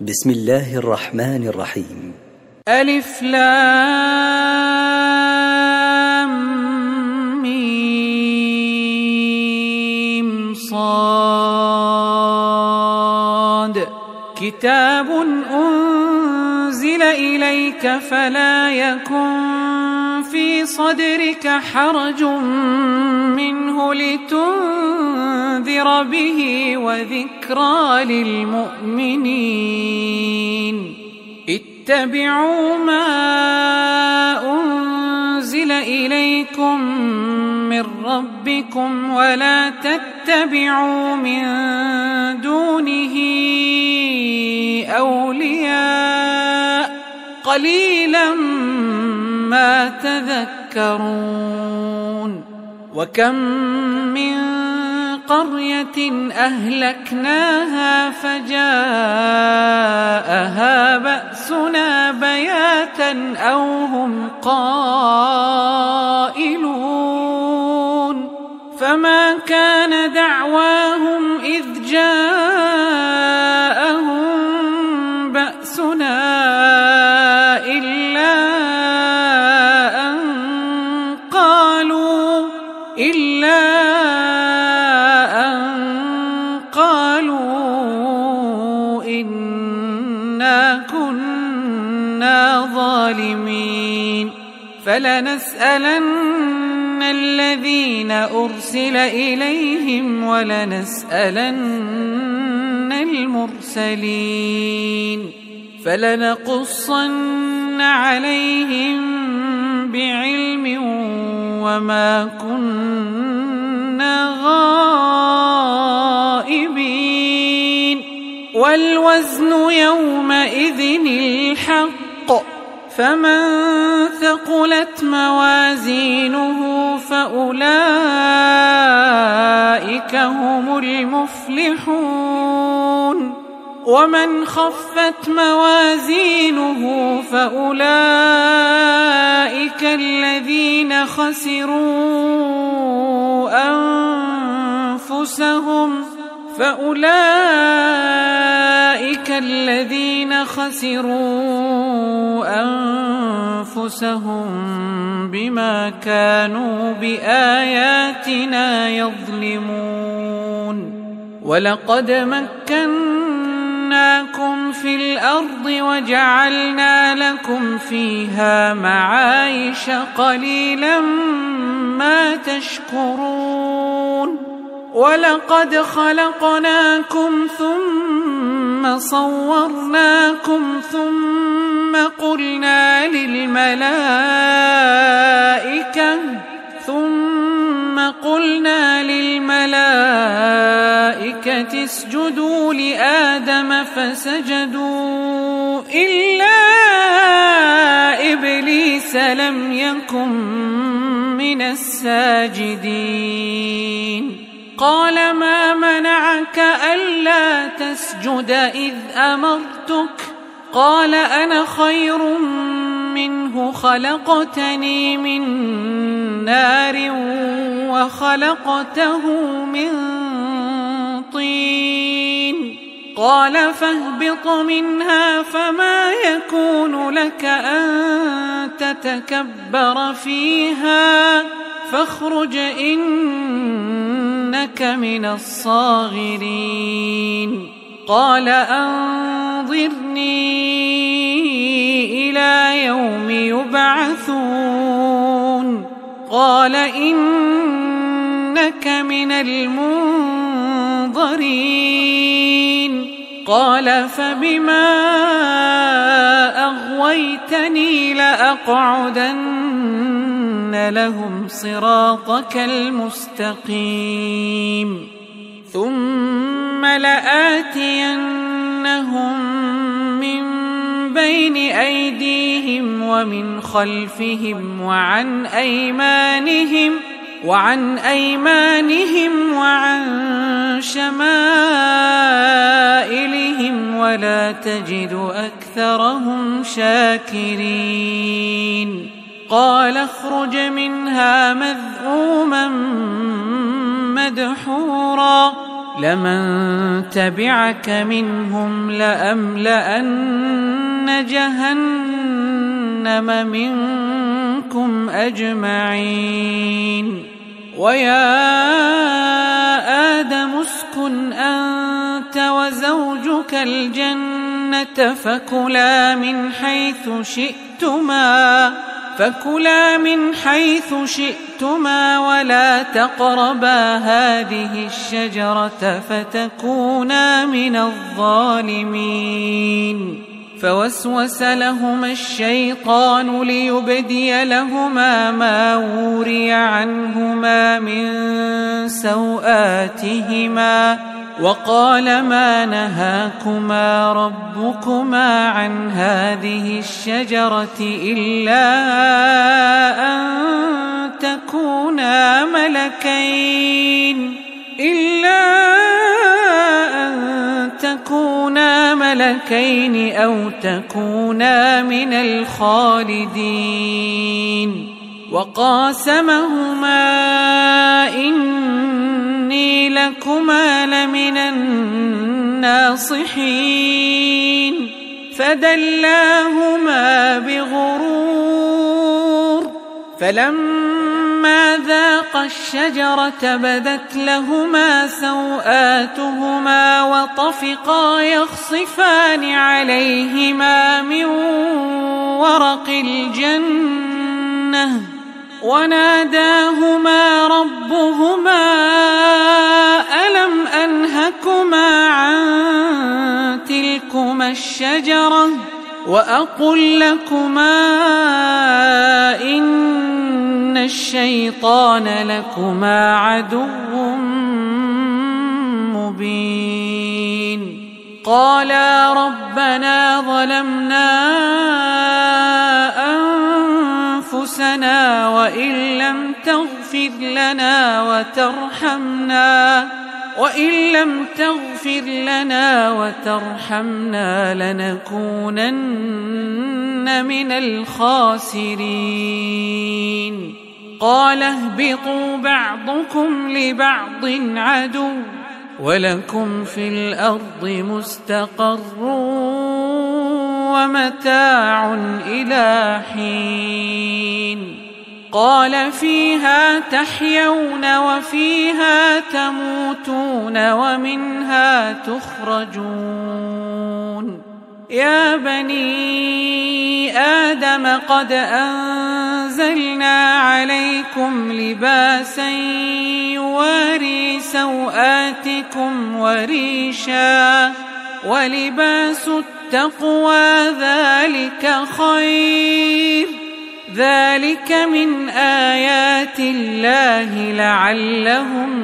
بسم الله الرحمن الرحيم. ألف لام ميم صاد كتاب أنزل إليك فلا يكن في صدرك حرج منه لتنذر به وذكرى للمؤمنين. اتبعوا ما أنزل إليكم من ربكم ولا تتبعوا من دونه أولياء قليلا ما تذكرون. وكم من قرية أهلكناها فجاءها بأسنا بياتا أو هم قائلون فما كان دعواهم إذ جاءهم بأسنا إلا أن قالوا إنا كنا ظالمين. فلنسألن الذين أرسل إليهم ولنسألن المرسلين. فلنقصن عليهم بعلم وما كنا غائبين. والوزن يومئذ الحق فمن ثقلت موازينه فأولئك هم المفلحون. ومن خفت موازينه فأولئك الذين خسروا أنفسهم بما كانوا بآياتنا يظلمون. ولقد مكناكم في الأرض وجعلنا لكم فيها معايش قليلا ما تشكرون. ولقد خلقناكم ثم صورناكم ثم قلنا للملائكة اسجدوا لآدم فسجدوا إلا إبليس لم يكن من الساجدين. قال ما منعك ألا تسجد إذ أمرتك؟ قال أنا خير منه خلقتني من نار وخلقته من طين. قال فاهبط منها فما يكون لك أن تتكبر فيها فاخرج إنك من الصاغرين. قال أنظرني إلى يوم يبعثون. قال إنك من المنظرين. قال فبما أغويتني لأقعدن لهم صراطك المستقيم ثم لآتينهم من بين أيديهم ومن خلفهم وعن أيمانهم وعن شمائلهم ولا تجد أكثرهم شاكرين. قال اخرج منها مذءوما مدحورا لمن تبعك منهم لأملأن جهنم منكم أجمعين ويا آدم اسكن أنت وزوجك الجنة فكلا من حيث شئتما ولا تقربا هذه الشجرة فتكونا من الظالمين فوسوس لهما الشيطان ليبدي لهما ما وري عنهما من سوآتهما وقال ما نهاكما ربكما عن هذه الشجرة إلا أن تكونا ملكين أو تكونا من الخالدين وقاسمهما إني لكما لمن الناصحين فدلاهما بغرور فلما ذاقا الشجرة بدت لهما سوآتهما وطفقا يخصفان عليهما من ورق الجنة وناداهما ربهما ألم أنهكما عن تلكما الشجرة وأقل لكما إن الشيطان لكما عدو مبين قالا ربنا ظلمنا أنفسنا وإن لم تغفر لنا وترحمنا لنكونن من الخاسرين قال اهبطوا بعضكم لبعض عدو ولكم في الأرض مستقر ومتاع إلى حين قال فيها تحيون وفيها تموتون ومنها تخرجون يا بني آدم قد أنزلنا عليكم لباسا يواري سوآتكم وريشا ولباس التقوى ذلك خير ذلك من آيات الله لعلهم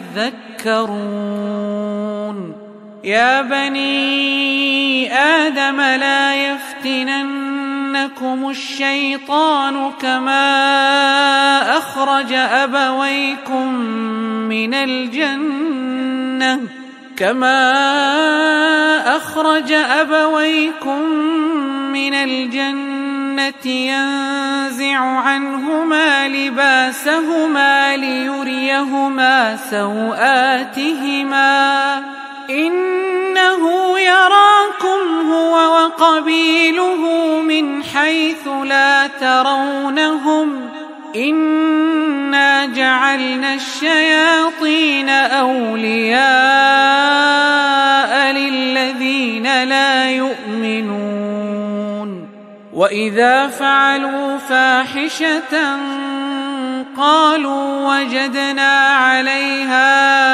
يذكرون يا بني آدم لا يفتننكم الشيطان كما أخرج أبويكم من الجنة ينزع عنهما لباسهما ليريهما سوآتهما إنه يراكم هو وقبيله من حيث لا ترونهم إنا جعلنا الشياطين أولياء للذين لا يؤمنون وإذا فعلوا فاحشة قالوا وجدنا عليها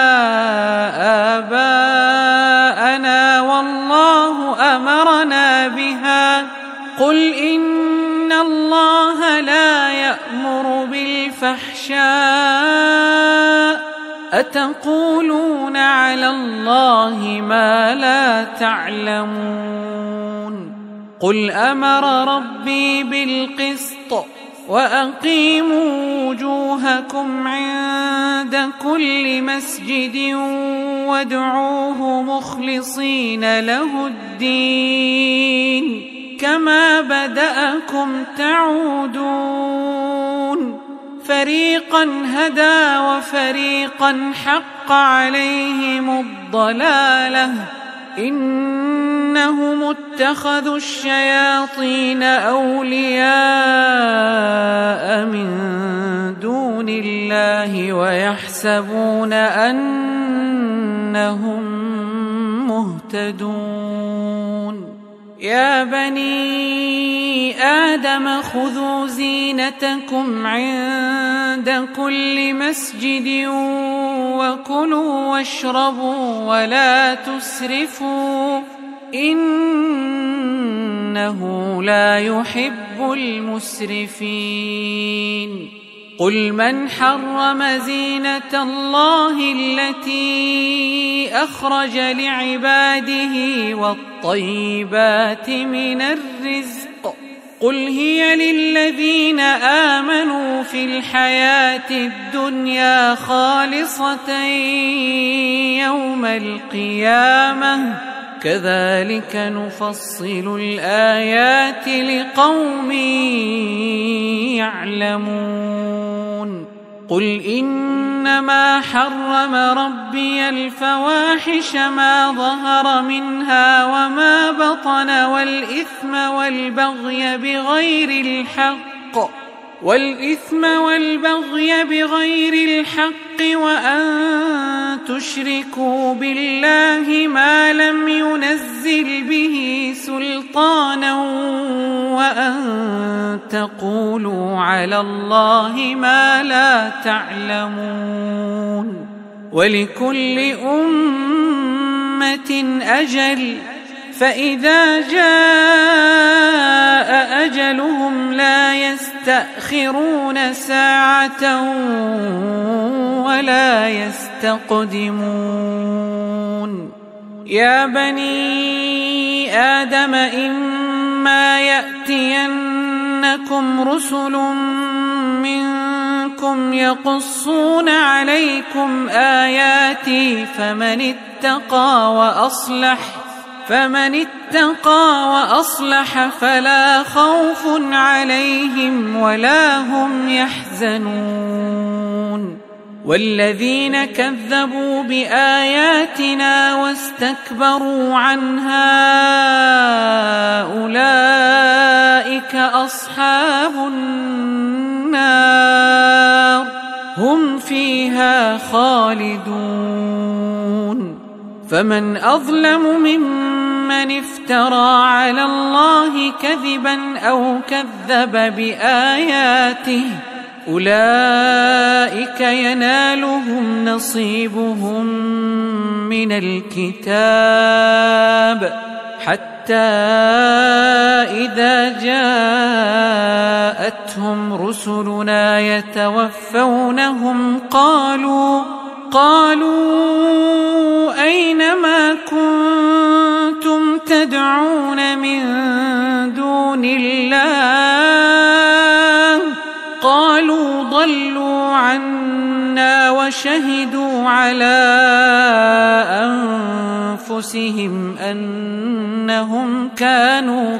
آباءنا والله أمرنا بها قل إن الله لا يأمر بالفحشاء أتقولون على الله ما لا تعلمون قل أمر ربي بالقسط وأقيموا وجوهكم عند كل مسجد وادعوه مخلصين له الدين كما بدأكم تعودون فريقا هدى وفريقا حق حق عليهم الضلالة إنهم اتخذوا الشياطين أولياء من دون الله ويحسبون أنهم مهتدون يا بني آدم خذوا زينتكم عند كل مسجد وكلوا واشربوا ولا تسرفوا إنه لا يحب المسرفين قل من حرم زينة الله التي أخرج لعباده والطيبات من الرزق قل هي للذين آمنوا في الحياة الدنيا خالصة يوم القيامة كذلك نفصل الآيات لقوم يعلمون قل إنما حرم ربي الفواحش ما ظهر منها وما بطن والإثم والبغي بغير الحق وأن تشركوا بالله ما لم ينزل به سلطانا وأن تقولوا على الله ما لا تعلمون ولكل أمة أجل فإذا جاء أجلهم لا يستأخرون ساعة ولا يستقدمون يا بني آدم إما يأتينكم رسل منكم يقصون عليكم آياتي فمن اتقى وأصلح فلا خوف عليهم ولا هم يحزنون والذين كذبوا بآياتنا واستكبروا عنها أولئك أصحاب النار هم فيها خالدون فمن أظلم ممن افترى على الله كذبا أو كذب بآياته أولئك ينالهم نصيبهم من الكتاب حتى إذا جاءتهم رسلنا يتوفونهم قالوا أين ما كنتم تدعون من دون الله قالوا ضلوا عنا وشهدوا على أنفسهم أنهم كانوا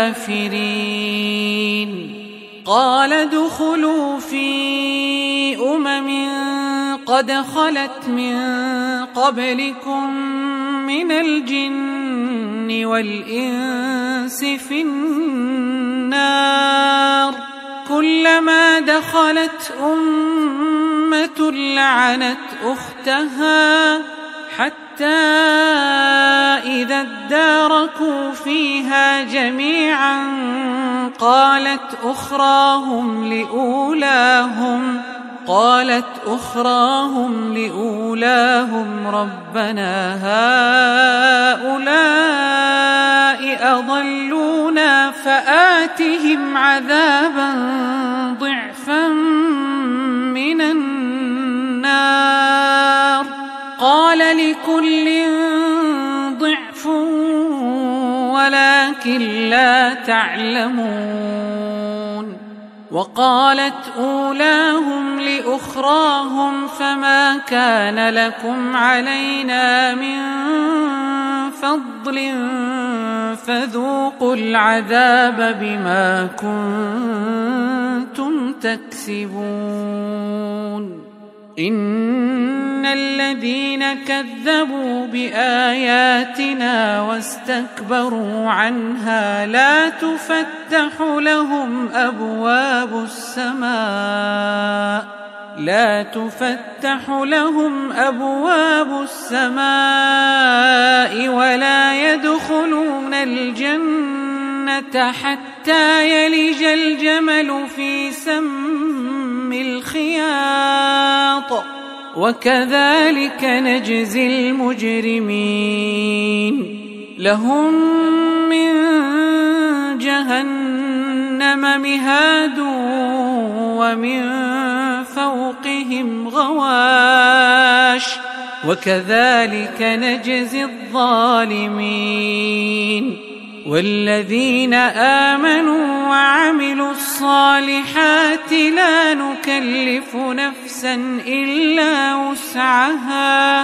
كافرين قال ادخلوا في قد خلت من قبلكم من الجن والإنس في النار كلما دخلت أمة لعنت أختها حتى إذا اداركوا فيها جميعا قالت أخراهم لأولاهم ربنا هؤلاء أضلونا فآتهم عذابا ضعفا من النار قال لكل ضعف ولكن لا تعلمون وقالت أولاهم لأخراهم فما كان لكم علينا من فضل فذوقوا العذاب بما كنتم تكسبون إن الذين كذبوا بآياتنا واستكبروا عنها لا تفتح لهم أبواب السماء ولا يدخلون الجنة حتى يلج الجمل في سم الخياط وكذلك نجزي المجرمين لهم من جهنم مهاد ومن فوقهم غواش وكذلك نجزي الظالمين والذين آمنوا وعملوا الصالحات لا نكلف نفسا إلا وسعها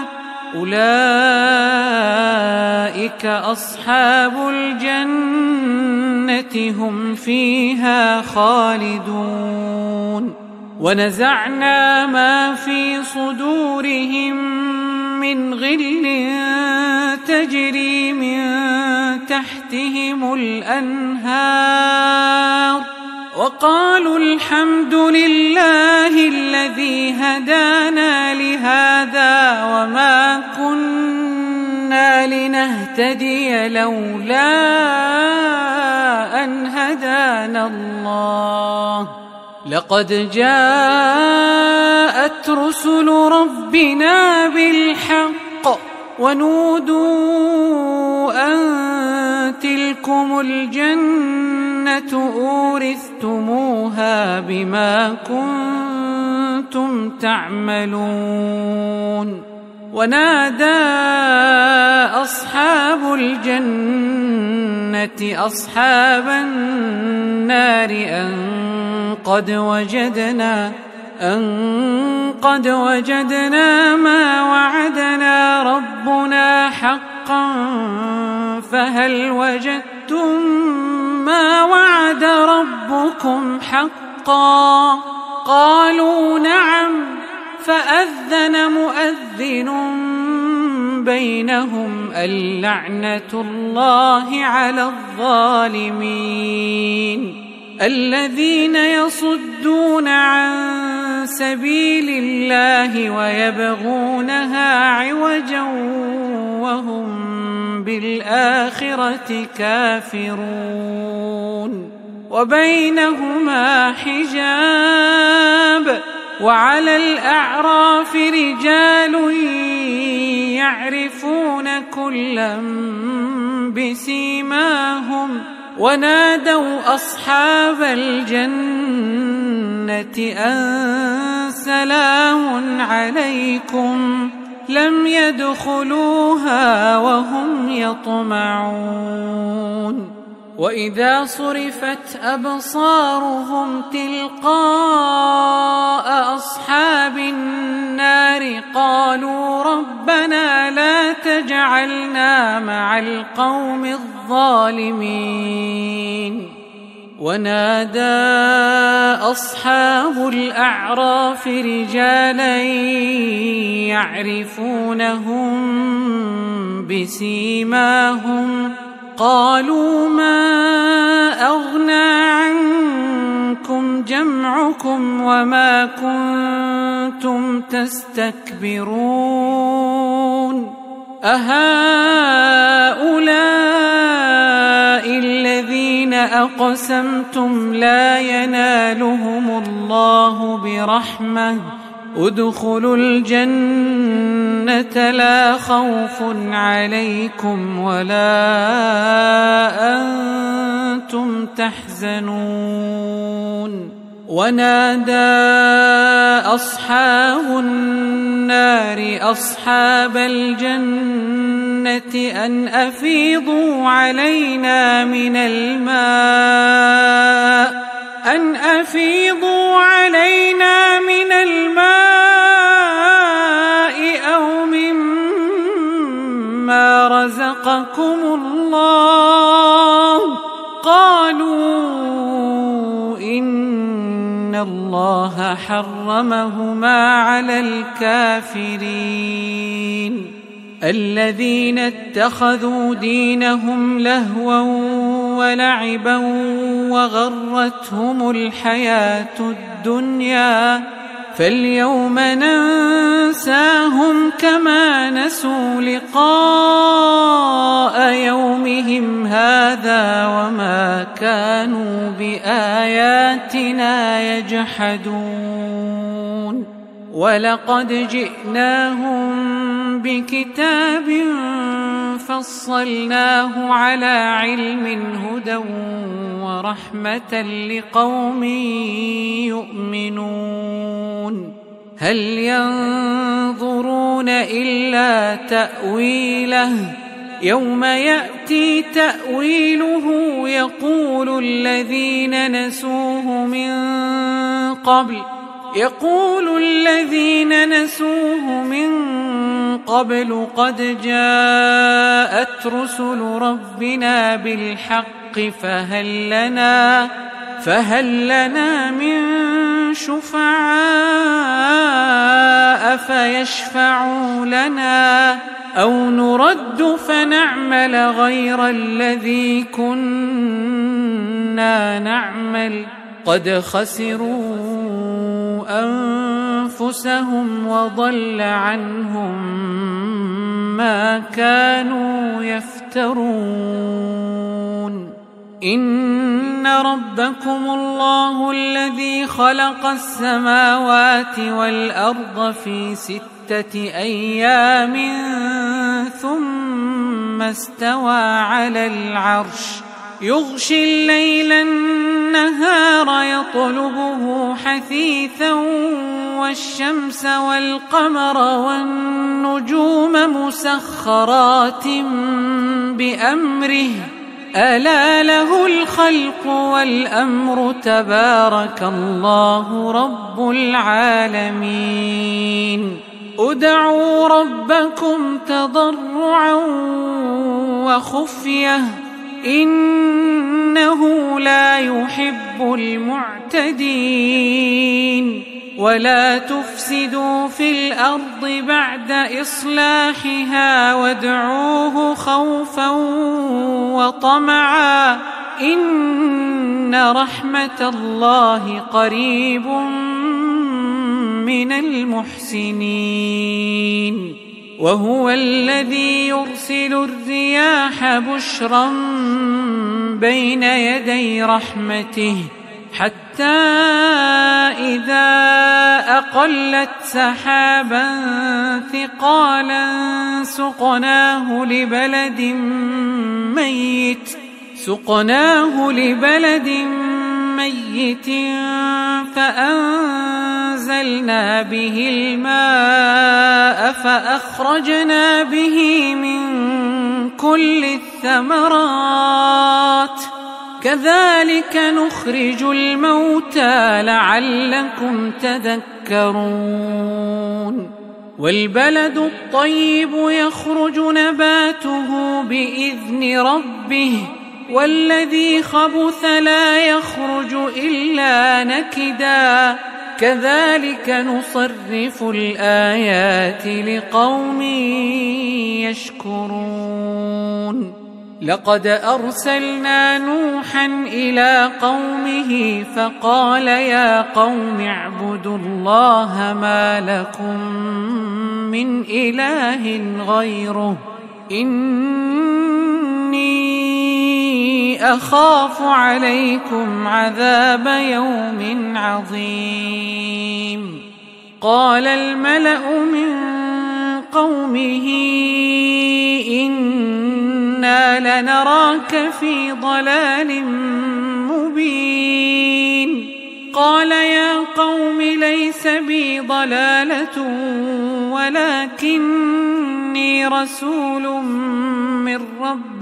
أولئك أصحاب الجنة هم فيها خالدون ونزعنا ما في صدورهم من غل تجري من تحتهم الأنهار وقالوا الحمد لله الذي هدانا لهذا وما كنا لنهتدي لولا أن هدانا الله لقد جاءت رسل ربنا بالحق ونودوا أن تلكم الجنة أورثتموها بما كنتم تعملون ونادى أصحاب الجنة أصحاب النار أن قد وجدنا ما وعدنا ربنا حقا فهل وجدتم ما وعد ربكم حقا قالوا نعم فأذن مؤذن بينهم اللعنة الله على الظالمين الذين يصدون عن سبيل الله ويبغونها عوجا وهم بالآخرة كافرون وبينهما حجاب وعلى الأعراف رجال يعرفون كلا بسيماهم ونادوا أصحاب الجنة أن سلام عليكم لم يدخلوها وهم يطمعون وإذا صرفت أبصارهم تلقاء أصحاب النار قالوا ربنا لا تجعلنا مع القوم الظالمين ونادى أصحاب الأعراف رجالا يعرفونهم بسيماهم قالوا ما أغنى عنكم جمعكم وما كنتم تستكبرون أهؤلاء الذين أقسمتم لا ينالهم الله برحمة ادخلوا الجنة لا خوف عليكم ولا أنتم تحزنون ونادى أصحاب النار أصحاب الجنة أن أفيضوا علينا من الماء أو مما رزقكم الله قالوا إن الله حرمهما على الكافرين الذين اتخذوا دينهم لهوا ولعبا وغرتهم الحياة الدنيا فاليوم ننساهم كما نسوا لقاء يومهم هذا وما كانوا بآياتنا يجحدون ولقد جئناهم بكتاب فصلناه على علم هدى ورحمة لقوم يؤمنون هل ينظرون إلا تأويله يوم يأتي تأويله يقول الذين نسوه من قبل قد جاءت رسل ربنا بالحق فهل لنا من شفعاء فيشفعوا لنا أو نرد فنعمل غير الذي كنا نعمل قد خسروا أنفسهم وضل عنهم ما كانوا يفترون إن ربكم الله الذي خلق السماوات والأرض في 6 أيام ثم استوى على العرش يغشي الليل النهار يطلبه حثيثا والشمس والقمر والنجوم مسخرات بأمره ألا له الخلق والأمر تبارك الله رب العالمين ادعوا ربكم تضرعا وخفية إنه لا يحب المعتدين ولا تفسدوا في الأرض بعد إصلاحها وادعوه خوفا وطمعا إن رحمة الله قريب من المحسنين وهو الذي يرسل الرياح بشرا بين يدي رحمته حتى إذا أقلت سحابا ثقالا سقناه لبلد ميت فأنزلنا به الماء فأخرجنا به من كل الثمرات كذلك نخرج الموتى لعلكم تذكرون والبلد الطيب يخرج نباته بإذن ربه والذي خبث لا يخرج إلا نكدا كذلك نصرف الآيات لقوم يشكرون لقد أرسلنا نوحا إلى قومه فقال يا قوم اعبدوا الله ما لكم من إله غيره إني أخاف عليكم عذاب يوم عظيم قال الملأ من قومه إنا لنراك في ضلال مبين قال يا قوم ليس بي ضلالة ولكني رسول من رب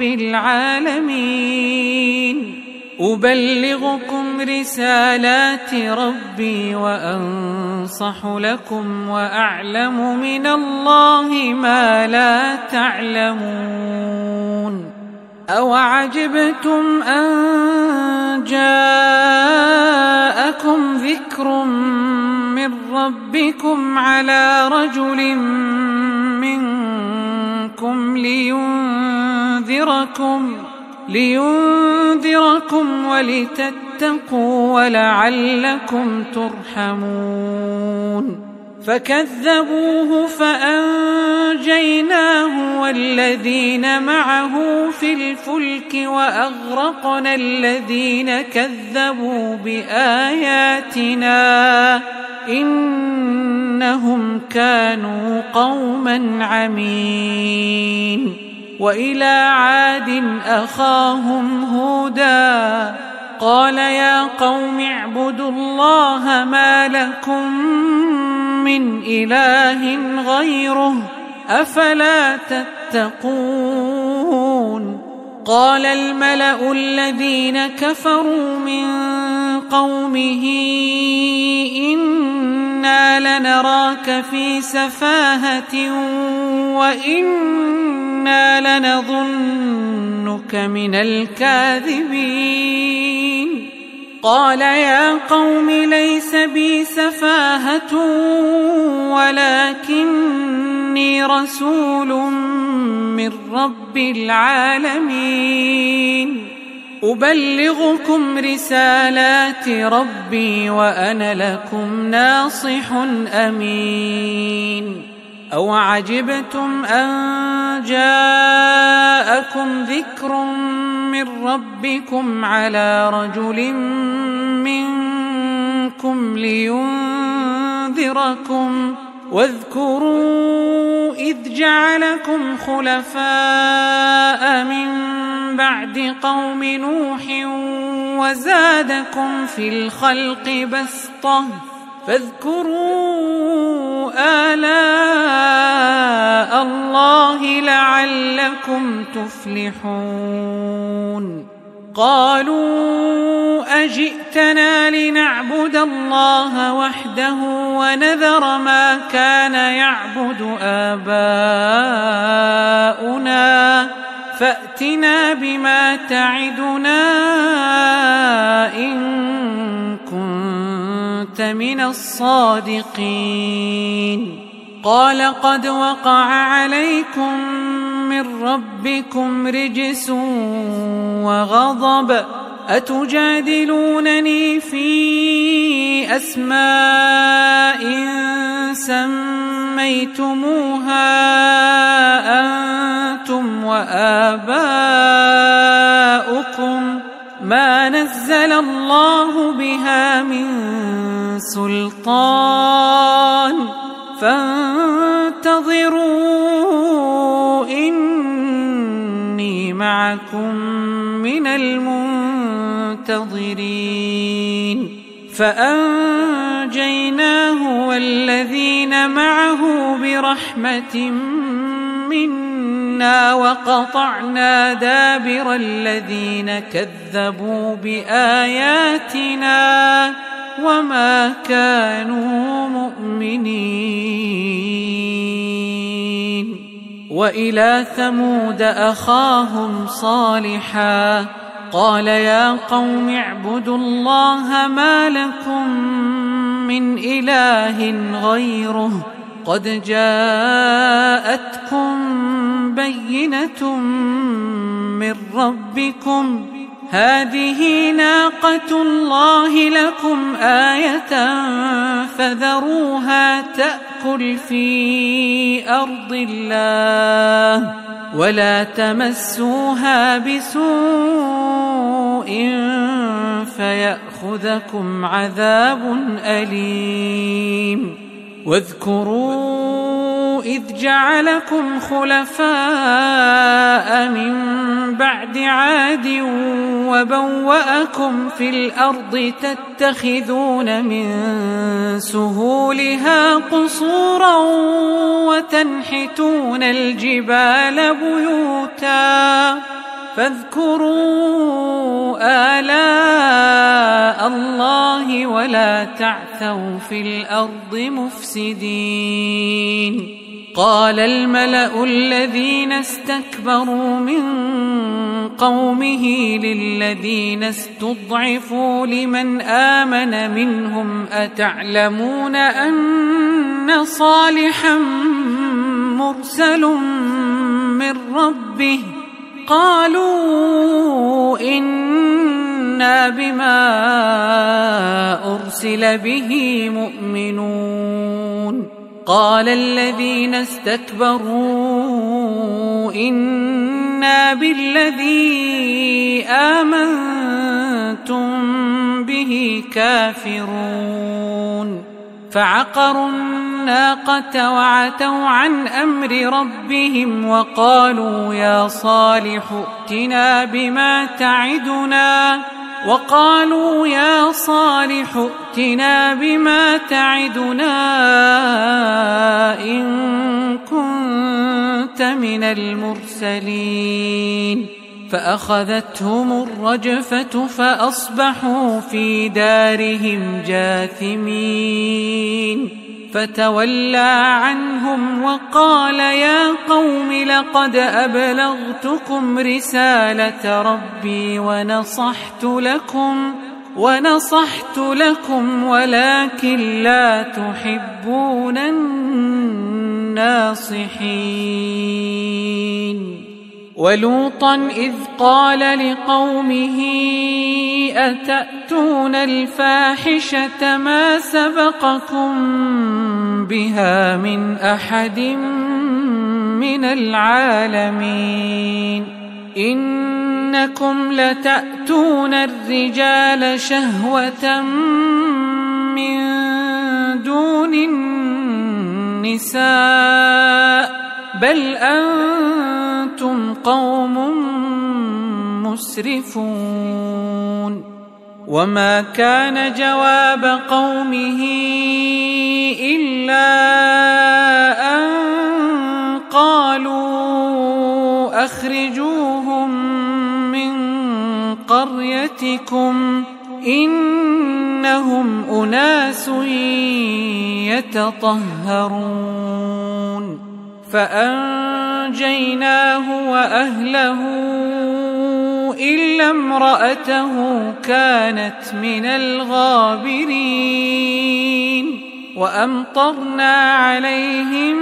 العالمين أبلغكم رسالات ربي وأنصح لكم وأعلم من الله ما لا تعلمون أوعجبتم أن جاءكم ذكر بكم على رجل منكم لينذركم ولتتقوا ولعلكم ترحمون فكذبوه فأنجيناه والذين معه في الفلك وأغرقنا الذين كذبوا بآياتنا إنهم كانوا قوما عمين وإلى عاد أخاهم هودا قال يا قوم اعبدوا الله ما لكم من إله غيره أفلا تتقون قال الملأ الذين كفروا من قومه إنا لنراك في سفاهة وإنا لنظنك من الكاذبين قال يا قوم ليس بي سفاهة ولكني رسول من رب العالمين أبلغكم رسالات ربي وأنا لكم ناصح أمين أو عجبتم أن جاءكم ذكر من ربكم على رجل منكم لينذركم واذكروا إذ جعلكم خلفاء من بعد قوم نوح وزادكم في الخلق بسطة فاذكروا آلاء الله لعلكم تفلحون قالوا أجئتنا لنعبد الله وحده ونذر ما كان يعبد آباؤنا فأتنا بما تعدنا إن كنت من الصادقين قال قد وقع عليكم من ربكم رجس وغضب أتجادلونني في أسماء سميتموها أنتم وآباؤكم ما نزل الله بها من سلطان فانتظروا إني معكم من المنتظرين فأنجيناه والذين معه برحمة منا وقطعنا دابر الذين كذبوا بآياتنا وما كانوا مؤمنين وإلى ثمود أخاهم صالحا قال يا قوم اعبدوا الله ما لكم من إله غيره قد جاءتكم بينة من ربكم هذه ناقة الله لكم آية فذروها تأكل في أرض الله ولا تمسوها بسوء فيأخذكم عذاب أليم واذكروا إذ جعلكم خلفاء من بعد عاد وبوأكم في الأرض تتخذون من سهولها قصورا وتنحتون الجبال بيوتا فاذكروا آلاء الله ولا تعثوا في الأرض مفسدين قال الملأ الذين استكبروا من قومه للذين استضعفوا لمن آمن منهم أتعلمون أن صالحا مرسل من ربه قالوا إنا بما أرسل به مؤمنون قال الذين استكبروا إنا بالذي آمنتم به كافرون فعقروا الناقة وعتوا عن أمر ربهم وقالوا يا صالح ائتنا بما تعدنا إن كنت من المرسلين فأخذتهم الرجفة فأصبحوا في دارهم جاثمين فتولى عنهم وقال يا قوم لقد أبلغتكم رسالة ربي ونصحت لكم ولكن لا تحبون الناصحين ولوطا إذ قال لقومه أتأتون الفاحشة ما سبقكم بها من أحد من العالمين إنكم لتأتون الرجال شهوة من دون النساء بل أنتم قوم مسرفون وما كان جواب قومه إلا أن قالوا أخرجوهم من قريتكم إنهم أناس يتطهرون فأنجيناه وأهله إلا امرأته كانت من الغابرين وأمطرنا عليهم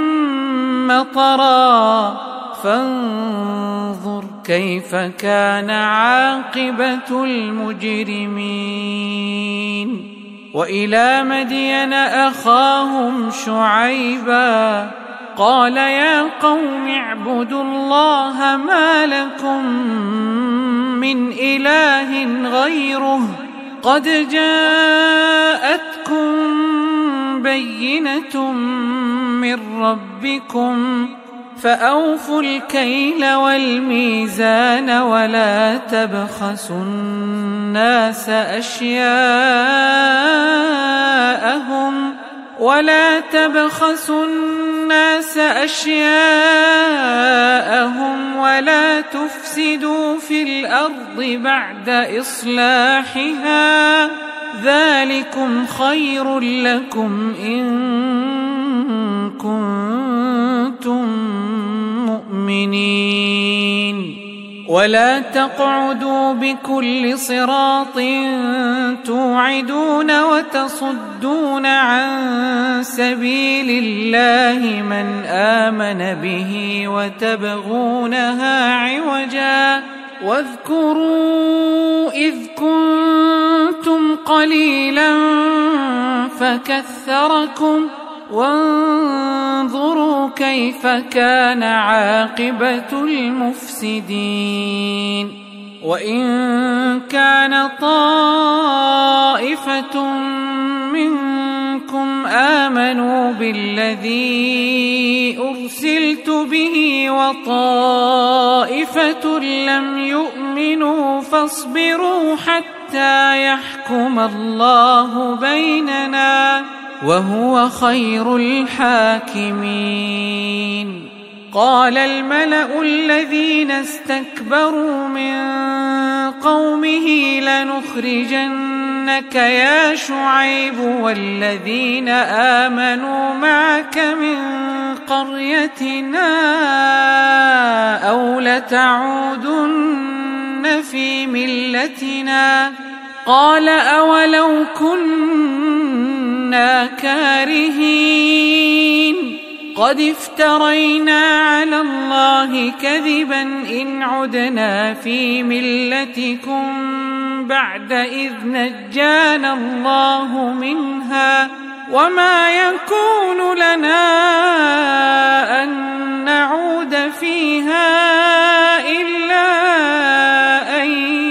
مطرا فانظر كيف كان عاقبة المجرمين وإلى مدين أخاهم شعيبا قال يا قوم اعبدوا الله ما لكم من إله غيره قد جاءتكم بينة من ربكم فأوفوا الكيل والميزان ولا تبخسوا الناس أشياءهم ولا تفسدوا في الأرض بعد إصلاحها ذلكم خير لكم إن كنتم مؤمنين ولا تقعدوا بكل صراط توعدون وتصدون عن سبيل الله من آمن به وتبغونها عوجا واذكروا إذ كنتم قليلا فكثركم وانظروا كيف كان عاقبة المفسدين وإن كان طائفة منكم آمنوا بالذي أرسلت به وطائفة لم يؤمنوا فاصبروا حتى يحكم الله بيننا وهو خير الحاكمين قال الملأ الذين استكبروا من قومه لنخرجن إنك يا شعيب والذين آمنوا معك من قريتنا أو لتعودن في ملتنا قال أولو كنا كارهين قد افترينا على الله كذبا إن عدنا في ملتكم بعد إذ نجانا الله منها وما يكون لنا أن نعود فيها إلا أن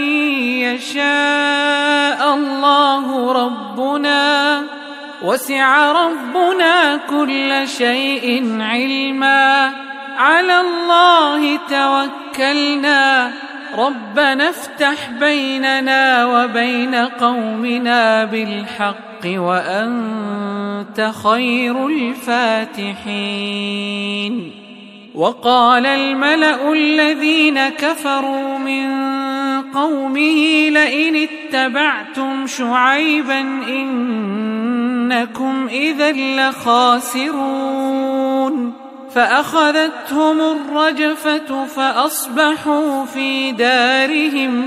يشاء الله ربنا وسع ربنا كل شيء علما على الله توكلنا ربنا افتح بيننا وبين قومنا بالحق وأنت خير الفاتحين. وقال الملأ الذين كفروا من قومه لئن اتبعتم شعيبا إنكم إذا لخاسرون فأخذتهم الرجفة فأصبحوا في دارهم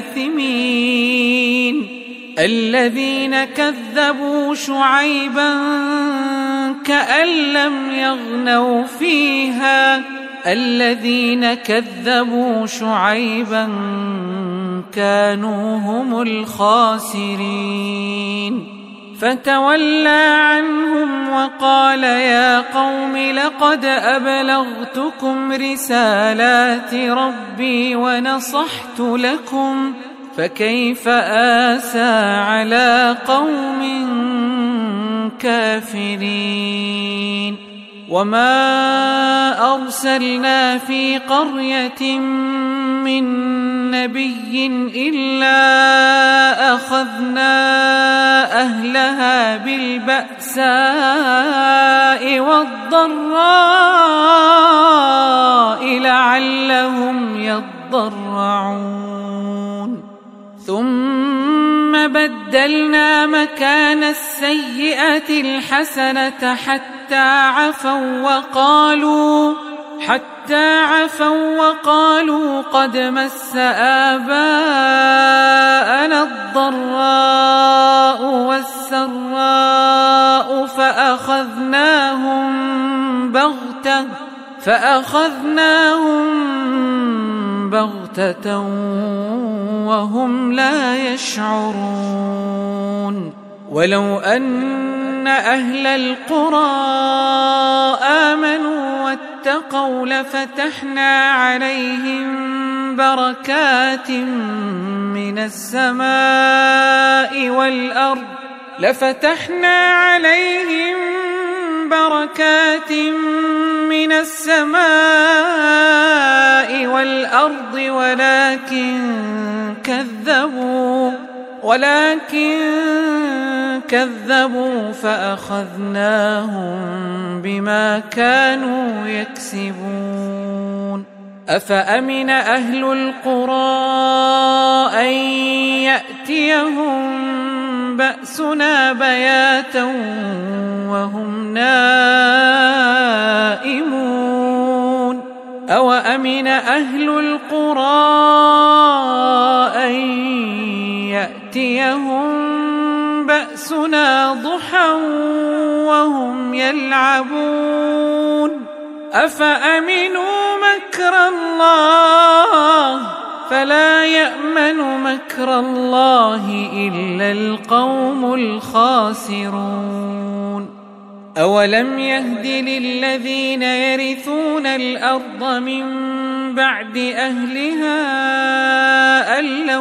جاثمين. الذين كذبوا شعيبا كأن لم يغنوا فيها الذين كذبوا شعيبا كانوا هم الخاسرين. فتولى عنهم وقال يا قوم لقد أبلغتكم رسالات ربي ونصحت لكم فكيف آسى على قوم كافرين. وما أرسلنا في قرية من نبي إلا أخذنا أهلها بالبأساء والضراء لعلهم يضرعون ثم بدلنا مكان السيئة الحسنة حتى عفوا وقالوا قد مس آباءنا الضراء والسراء فأخذناهم بغتة وهم لا يشعرون. ولو أن أهل القرى آمنوا واتقوا لفتحنا عليهم بركات من السماء والأرض ولكن كذبوا فأخذناهم بما كانوا يكسبون. أفأمن أهل القرى أن يأتيهم بأسنا بياتا وهم نائمون أوأمن أهل القرى أن يأتيهم بأسنا ضحى وهم يلعبون أفأمنوا مكر الله فلا يأمن مكر الله إلا القوم الخاسرون. أولم يهد للذين يرثون الأرض من بعد أهلها أن لو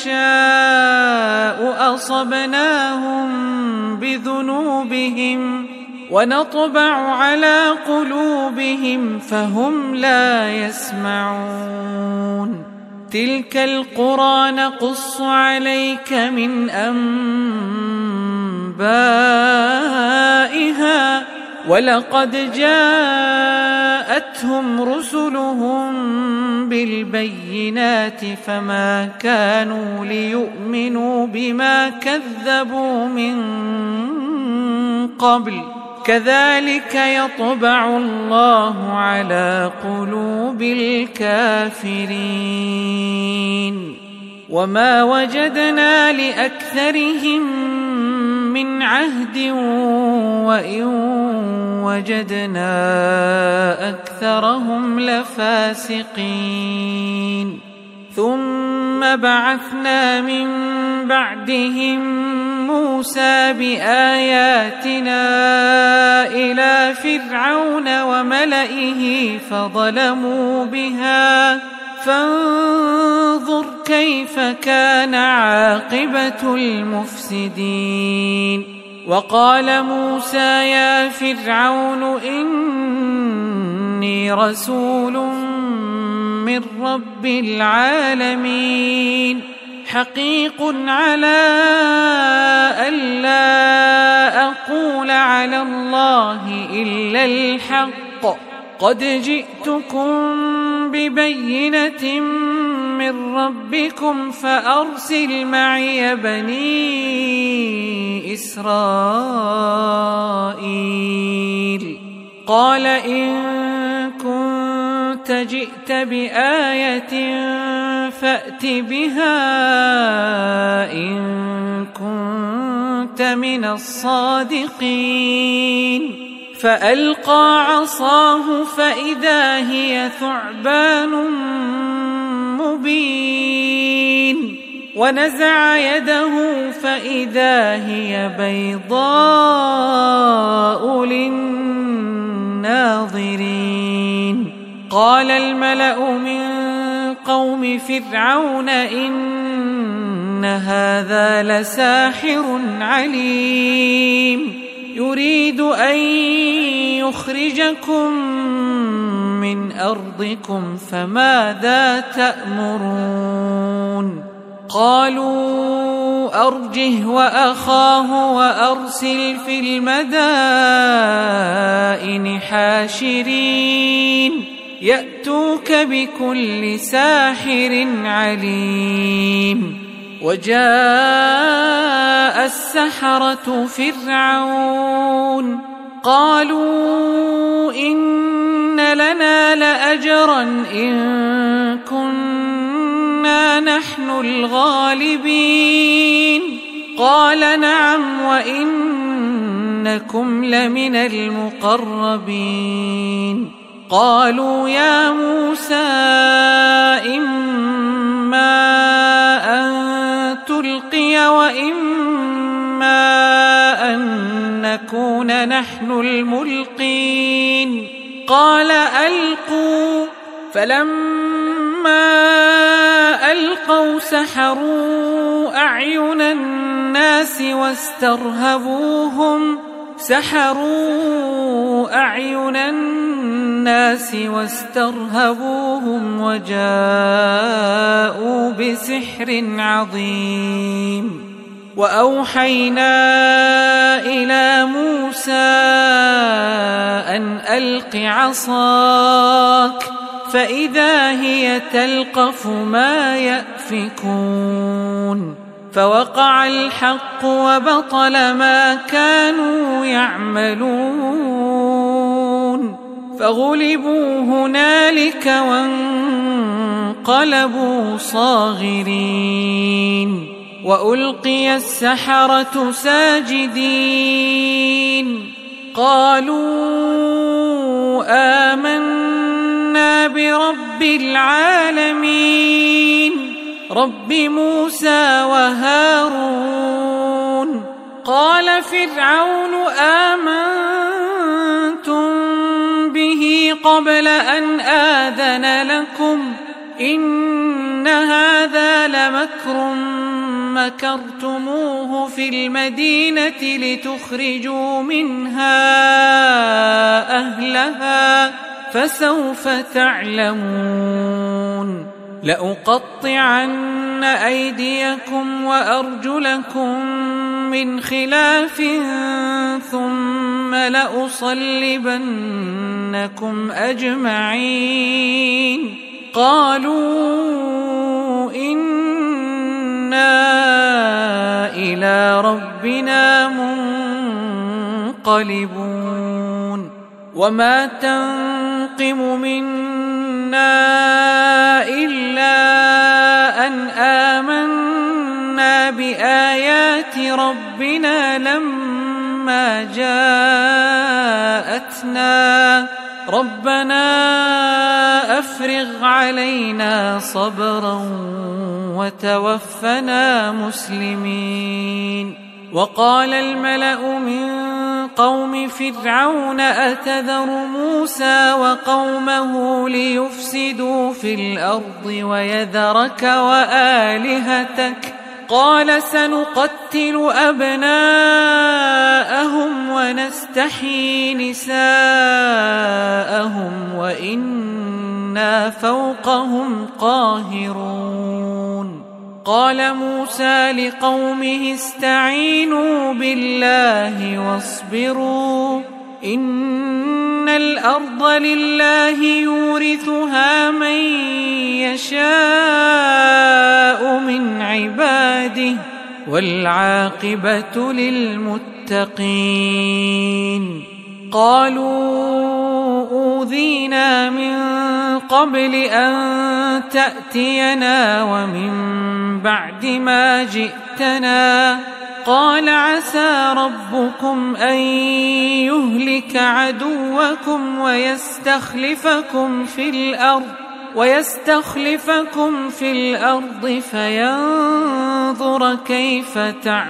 نشاء أصبناهم بذنوبهم ونطبع على قلوبهم فهم لا يسمعون. تلك القرى نقص عليك من أنبائها ولقد جاءتهم رسلهم بالبينات فما كانوا ليؤمنوا بما كذبوا من قبل كذلك يطبع الله على قلوب الكافرين وما وجدنا لأكثرهم من عهد وإن وجدنا أكثرهم لفاسقين ثم بعثنا من بعدهم موسى بآياتنا إلى فرعون وملئه فظلموا بها فانظر كيف كان عاقبة المفسدين وقال موسى يا فرعون إني رسول من رب العالمين حقيق على ألا أقول على الله إلا الحق قد جئتكم ببينة من ربكم فأرسل معي بني إسرائيل قال إن كنت جئت بآية فأت بها إن كنت من الصادقين فألقى عصاه فإذا هي ثعبان مبين ونزع يده فإذا هي بيضاء للناظرين قال الملأ من قوم فرعون إن هذا لساحر عليم يريد أن يخرجكم من أرضكم فماذا تأمرون قالوا أرجه وأخاه وأرسل في المدائن حاشرين يأتوك بكل ساحر عليم وجاء السحرة فرعون قالوا إن لنا لأجرا إن كنا نحن الغالبين قال نعم وإنكم لمن المقربين قالوا يا موسى إما أن تلقي وإما أن نكون نحن الملقين قال ألقوا فلما ألقوا سحروا أعين الناس واسترهبوهم وجاءوا بسحر عظيم وأوحينا إلى موسى أن ألق عصاك فإذا هي تلقف ما يأفكون فوقع الحق وبطل ما كانوا يعملون فغلبوا هنالك وانقلبوا صاغرين وألقي السحرة ساجدين قالوا آمنا برب العالمين رب موسى وهارون قال فرعون آمنتم به قبل أن آذن لكم إن هذا لمكر مكرتموه في المدينة لتخرجوا منها أهلها فسوف تعلمون لأقطعن أيديكم وأرجلكم من خلاف ثم لأصلبنكم أجمعين قالوا إنا إلى ربنا منقلبون وما تنقم منا إلا أن آمنا بآيات ربنا لما جاءتنا ربنا أفرغ علينا صبرا وتوفنا مسلمين. وقال الملأ من قوم فرعون أتذر موسى وقومه ليفسدوا في الأرض ويذرك وآلهتك قال سنقتل أبناءهم ونستحيي نساءهم وإنا فوقهم قاهرون. قال موسى لقومه استعينوا بالله واصبروا إن الأرض لله يورثها من يشاء من عباده والعاقبة للمتقين. قالوا أوذينا من قبل أن تأتينا ومن بعد ما جئتنا قال عسى ربكم أن يهلك عدوكم ويستخلفكم في الأرض فينظر كيف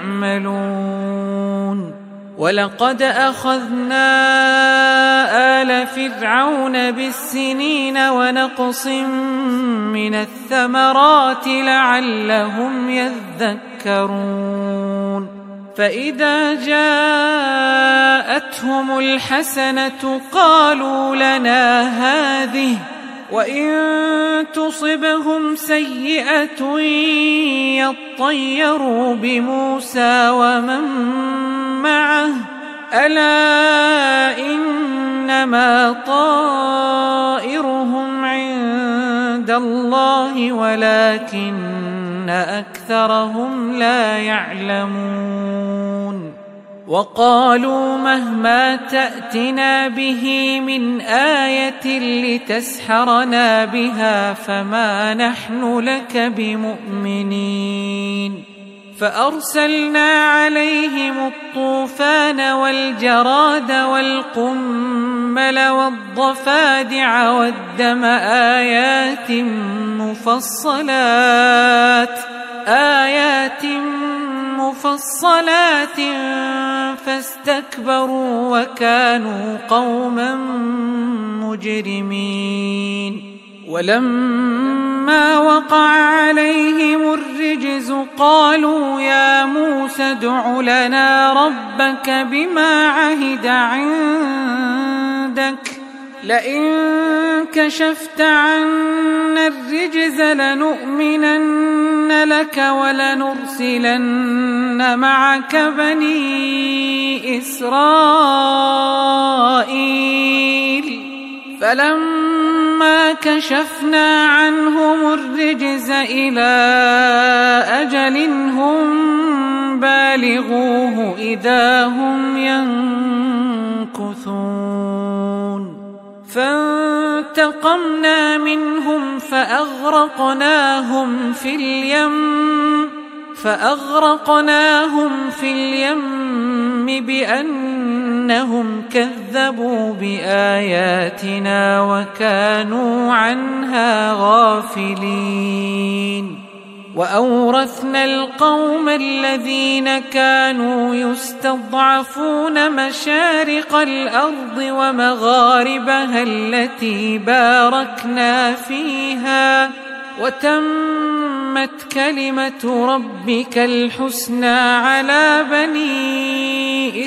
تعملون. ولقد أخذنا آل فرعون بالسنين ونقص من الثمرات لعلهم يذكرون. فإذا جاءتهم الحسنة قالوا لنا هذه وإن تصبهم سيئة يطيروا بموسى ومن معه ألا إنما طائرهم عند الله ولكن أكثرهم لا يعلمون. وقالوا مهما تأتنا به من آية لتسحرنا بها فما نحن لك بمؤمنين. فأرسلنا عليهم الطوفان والجراد والقمل والضفادع والدم آيات مفصلات فاستكبروا وكانوا قوما مجرمين. ولما وقع عليهم الرجز قالوا يا موسى ادع لنا ربك بما عهد عندك لئن كشفت عنا الرجز لنؤمنن لك ولنرسلن معك بني إسرائيل. فلما كشفنا عنهم الرجز إلى أجل هم بالغوه إذا هم ينكثون. فانتقمنا منهم فأغرقناهم في اليم بأنهم كذبوا بآياتنا وكانوا عنها غافلين. وأورثنا القوم الذين كانوا يستضعفون مشارق الأرض ومغاربها التي باركنا فيها وتمت كلمة ربك الحسنى على بني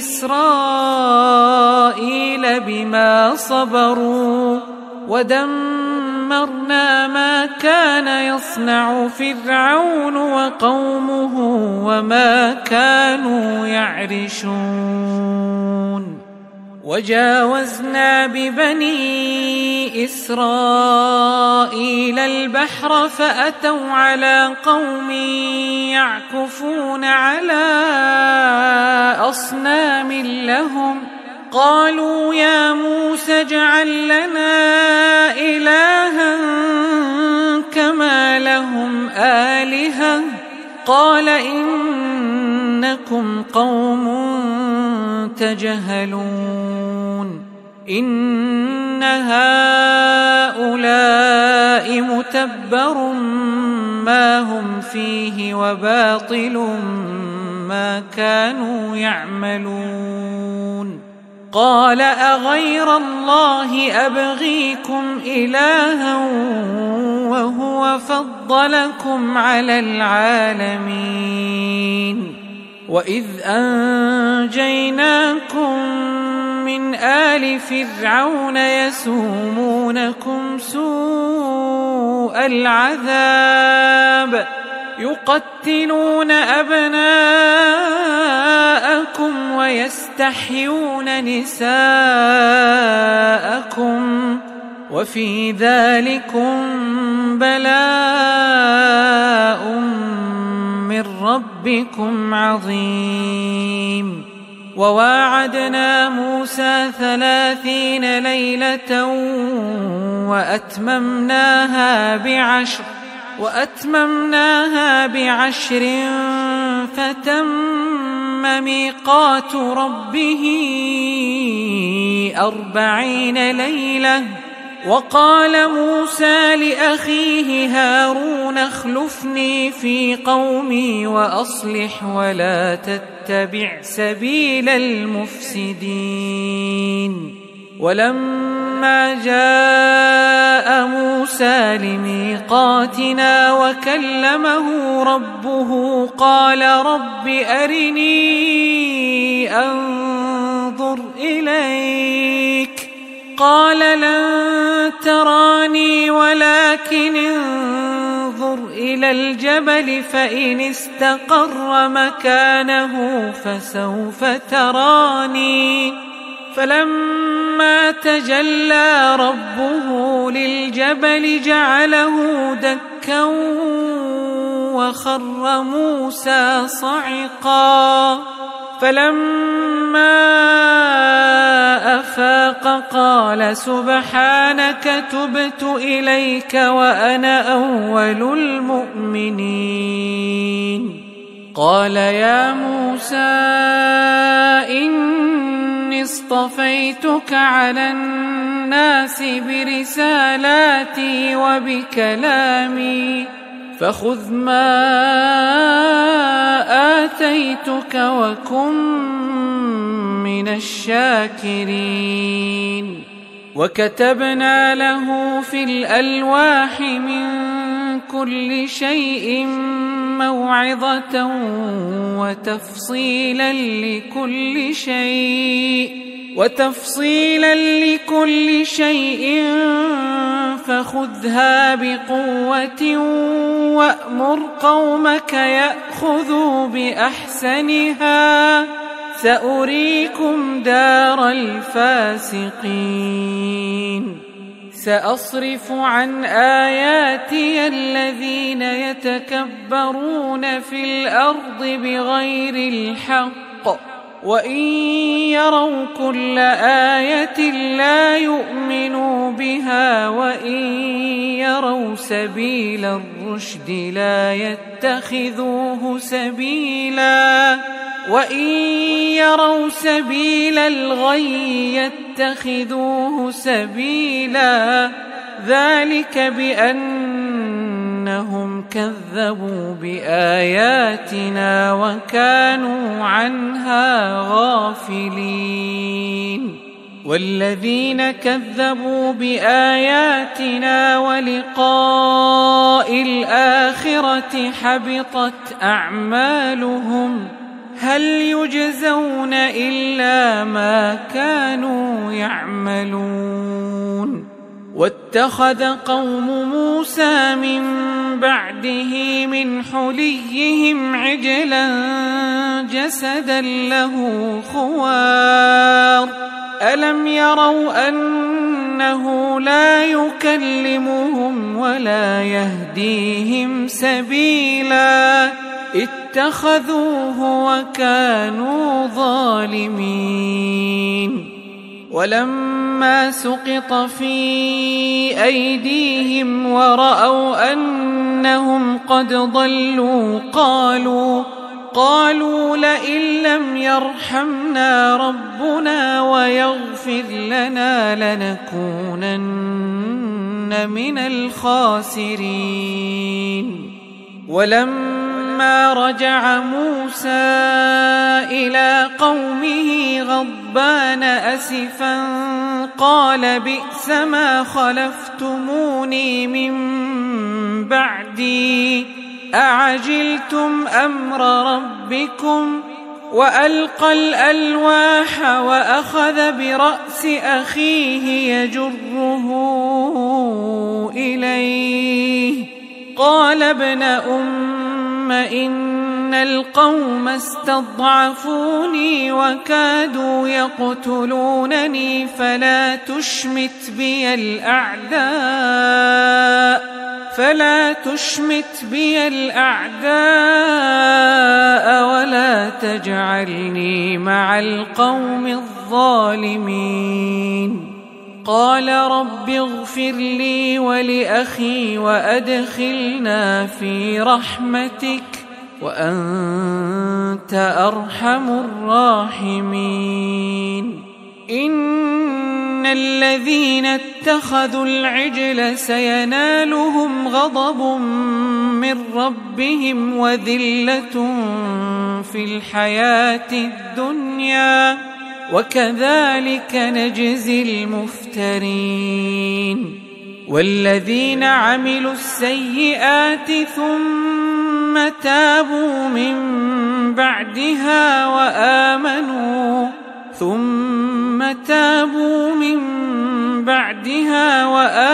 إسرائيل بما صبروا ودمرنا ودمرنا ما كان يصنع فرعون وقومه وما كانوا يعرشون وجاوزنا ببني إسرائيل البحر فأتوا على قوم يعكفون على أصنام لهم قالوا يا موسى اجعل لنا إلها كما لهم آلهة قال إنكم قوم تجهلون إن هؤلاء متبر ما هم فيه وباطل ما كانوا يعملون قال أغير الله أبغيكم إلها وهو فضلكم على العالمين وإذ أنجيناكم من آل فرعون يسومونكم سوء العذاب يقتلون أبناءكم ويستحيون نساءكم وفي ذلكم بلاء من ربكم عظيم وواعدنا موسى 30 ليلة وأتممناها بعشر فتم ميقات ربه 40 ليلة وقال موسى لأخيه هارون اخلفني في قومي وأصلح ولا تتبع سبيل المفسدين ولما جاء موسى لميقاتنا وكلمه ربه قال رب أرني أنظر إليك قال لن تراني ولكن انظر إلى الجبل فإن استقر مكانه فسوف تراني فلما تجلى ربه للجبل جعله دكا وخر موسى صعقا فلما أفاق قال سبحانك تبت إليك وأنا أول المؤمنين قال يا موسى إني اصطفيتك على الناس برسالاتي وبكلامي فخذ ما آتيتك وكن من الشاكرين وكتبنا له في الألواح من كل شيء موعظة وتفصيلا لكل شيء فخذها بقوة وأمر قومك يأخذوا بأحسنها سأريكم دار الفاسقين سأصرف عن آياتي الذين يتكبرون في الأرض بغير الحق وإن يروا كل آية لا يؤمنوا بها وإن يروا سبيل الرشد لا يتخذوه سبيلا وإن يروا سبيل الغي يتخذوه سبيلا ذلك بأنهم كذبوا بآياتنا وكانوا عنها غافلين والذين كذبوا بآياتنا ولقاء الآخرة حبطت أعمالهم هل يجزون إلا ما كانوا يعملون واتخذ قوم موسى من بعده من حليهم عجلا جسدا له خوار ألم يروا أنه لا يكلمهم ولا يهديهم سبيلا اتخذوه وكانوا ظالمين ولما سقط في أيديهم ورأوا أنهم قد ضلوا قالوا لئن لم يرحمنا ربنا ويغفر لنا لنكونن من الخاسرين ولما رجع موسى إلى قومه غضبان أسفا قال بئس ما خلفتموني من بعدي أعجلتم أمر ربكم وألقى الألواح وأخذ برأس أخيه يجره إليه قال ابن أم إن القوم استضعفوني وكادوا يقتلونني فلا تشمت بي الأعداء ولا تجعلني مع القوم الظالمين قال رب اغفر لي ولأخي وأدخلنا في رحمتك وأنت أرحم الراحمين إن الذين اتخذوا العجل سينالهم غضب من ربهم وذلة في الحياة الدنيا وكذلك نجزي المفترين والذين عملوا السيئات ثم تابوا من بعدها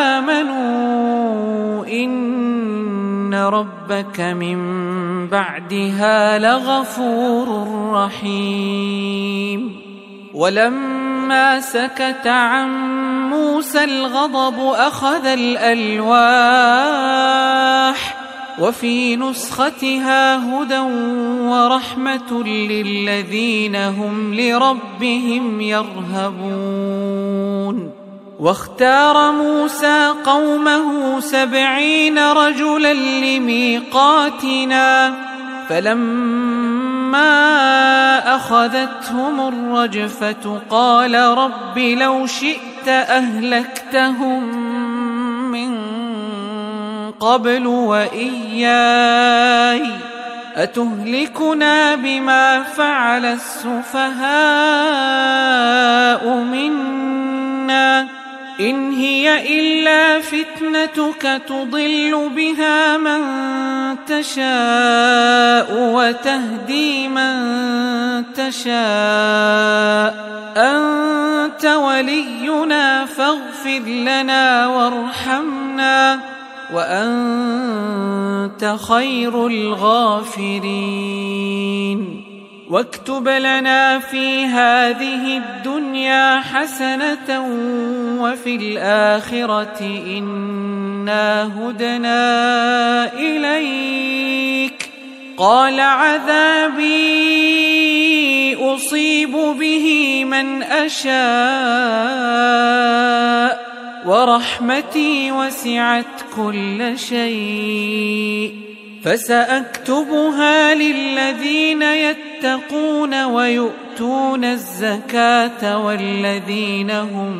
وآمنوا إن ربك من بعدها لغفور رحيم ولما سكت عن موسى الغضب أخذ الألواح وفي نسختها هدى ورحمة للذين هم لربهم يرهبون واختار موسى قومه 70 رجلا لميقاتنا فلما أخذتهم الرجفة قال رب لو شئت أهلكتهم من قبل وإياي أتهلكنا بما فعل السفهاء منا إن هي إلا فتنتك تضل بها من تشاء وتهدي من تشاء أنت ولينا فاغفر لنا وارحمنا وأنت خير الغافرين واكتب لنا في هذه الدنيا حسنة وفي الآخرة إنا هدنا إليك قال عذابي أصيب به من أشاء ورحمتي وسعت كل شيء فسأكتبها للذين يتقون ويؤتون الزكاة والذين هم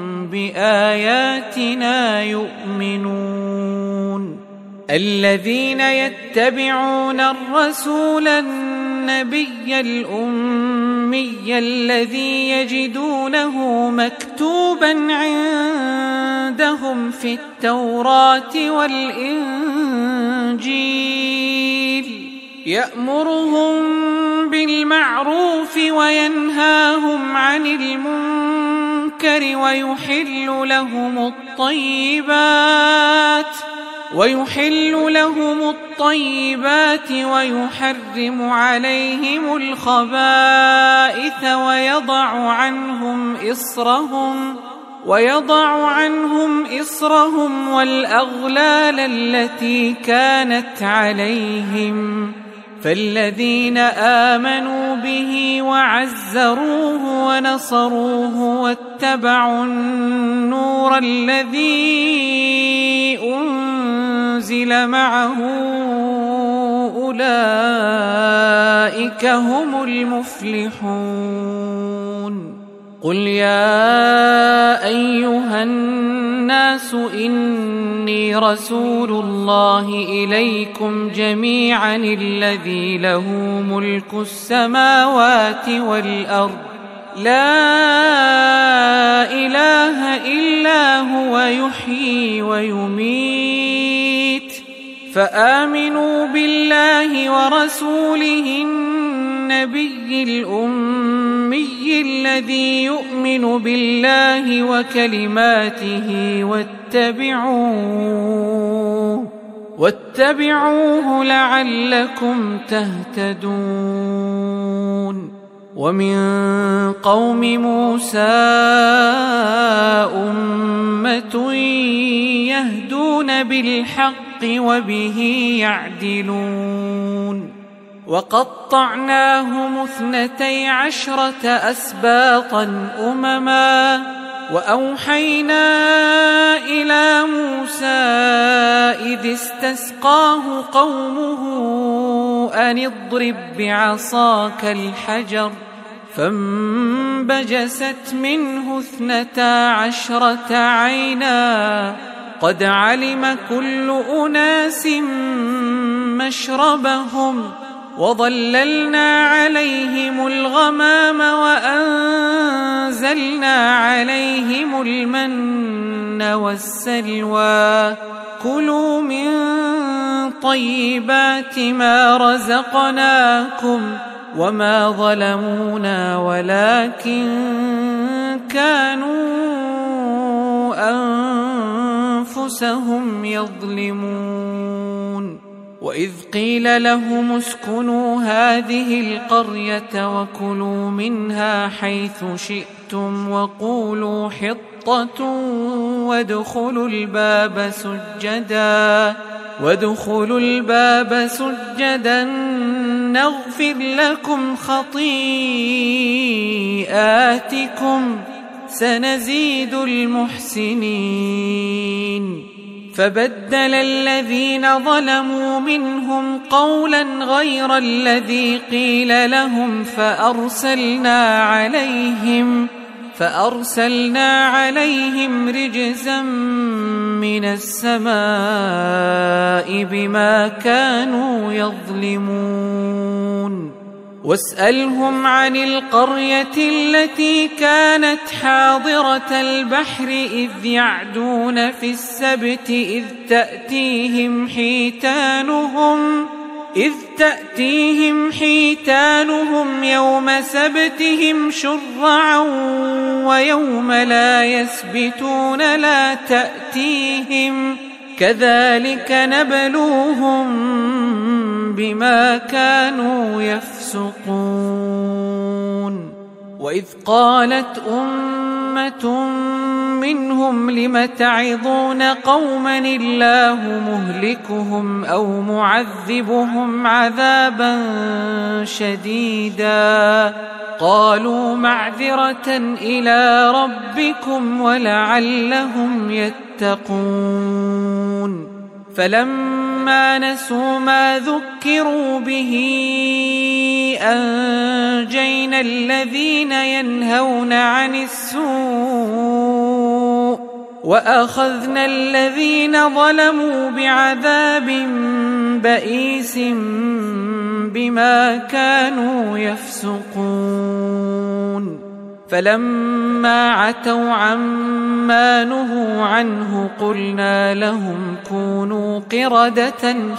بآياتنا يؤمنون الذين يتبعون الرسول النبي الأمي الذي يجدونه مكتوبا عندهم في التوراة والإنجيل يأمرهم بالمعروف وينهاهم عن المنكر المنكر ويحل لهم الطيبات ويحرم عليهم الخبائث ويضع عنهم إصرهم والأغلال التي كانت عليهم، فالذين آمنوا به وعزروه ونصروه واتبعوا النور الذي أنزل معه أولئك هم المفلحون. قل يا أيها الناس إني رسول الله إليكم جميعا الذي له ملك السماوات والأرض لا إله إلا هو يحيي ويميت، فآمنوا بالله ورسوله النبي الأمي الذي يؤمن بالله وكلماته واتبعوه لعلكم تهتدون. ومن قوم موسى أمة يهدون بالحق وبه يعدلون. وقطعناهم 12 أسباطا أمما، وأوحينا إلى موسى إذ استسقاه قومه أن اضرب بعصاك الحجر، فانبجست منه 12 عينا، قد علم كل أناس مشربهم، وظللنا عليهم الغمام وأنزلنا عليهم المن والسلوى، كلوا من طيبات ما رزقناكم، وما ظلمونا ولكن كانوا أنفسهم يظلمون. وإذ قيل لهم اسكنوا هذه القرية وكلوا منها حيث شئتم وقولوا حطة وادخلوا الباب سجدا نغفر لكم خطيئاتكم سنزيد المحسنين. فبدل الذين ظلموا منهم قولا غير الذي قيل لهم فأرسلنا عليهم رجزا من السماء بما كانوا يظلمون. واسألهم عن القرية التي كانت حاضرة البحر إذ يعدون في السبت إذ تأتيهم حيتانهم يوم سبتهم شرعا ويوم لا يسبتون لا تأتيهم، كذلك نبلوهم بما كانوا يفسقون. وإذ قالت أمة منهم لم تعظون قوما الله مهلكهم أو معذبهم عذابا شديدا، قالوا معذرة إلى ربكم ولعلهم يتقون. فلما نسوا ما ذكروا به أنجينا الذين ينهون عن السوء وأخذنا الذين ظلموا بعذاب بئيس بما كانوا يفسقون. فلما عتوا عما نهوا عنه قلنا لهم كونوا قردة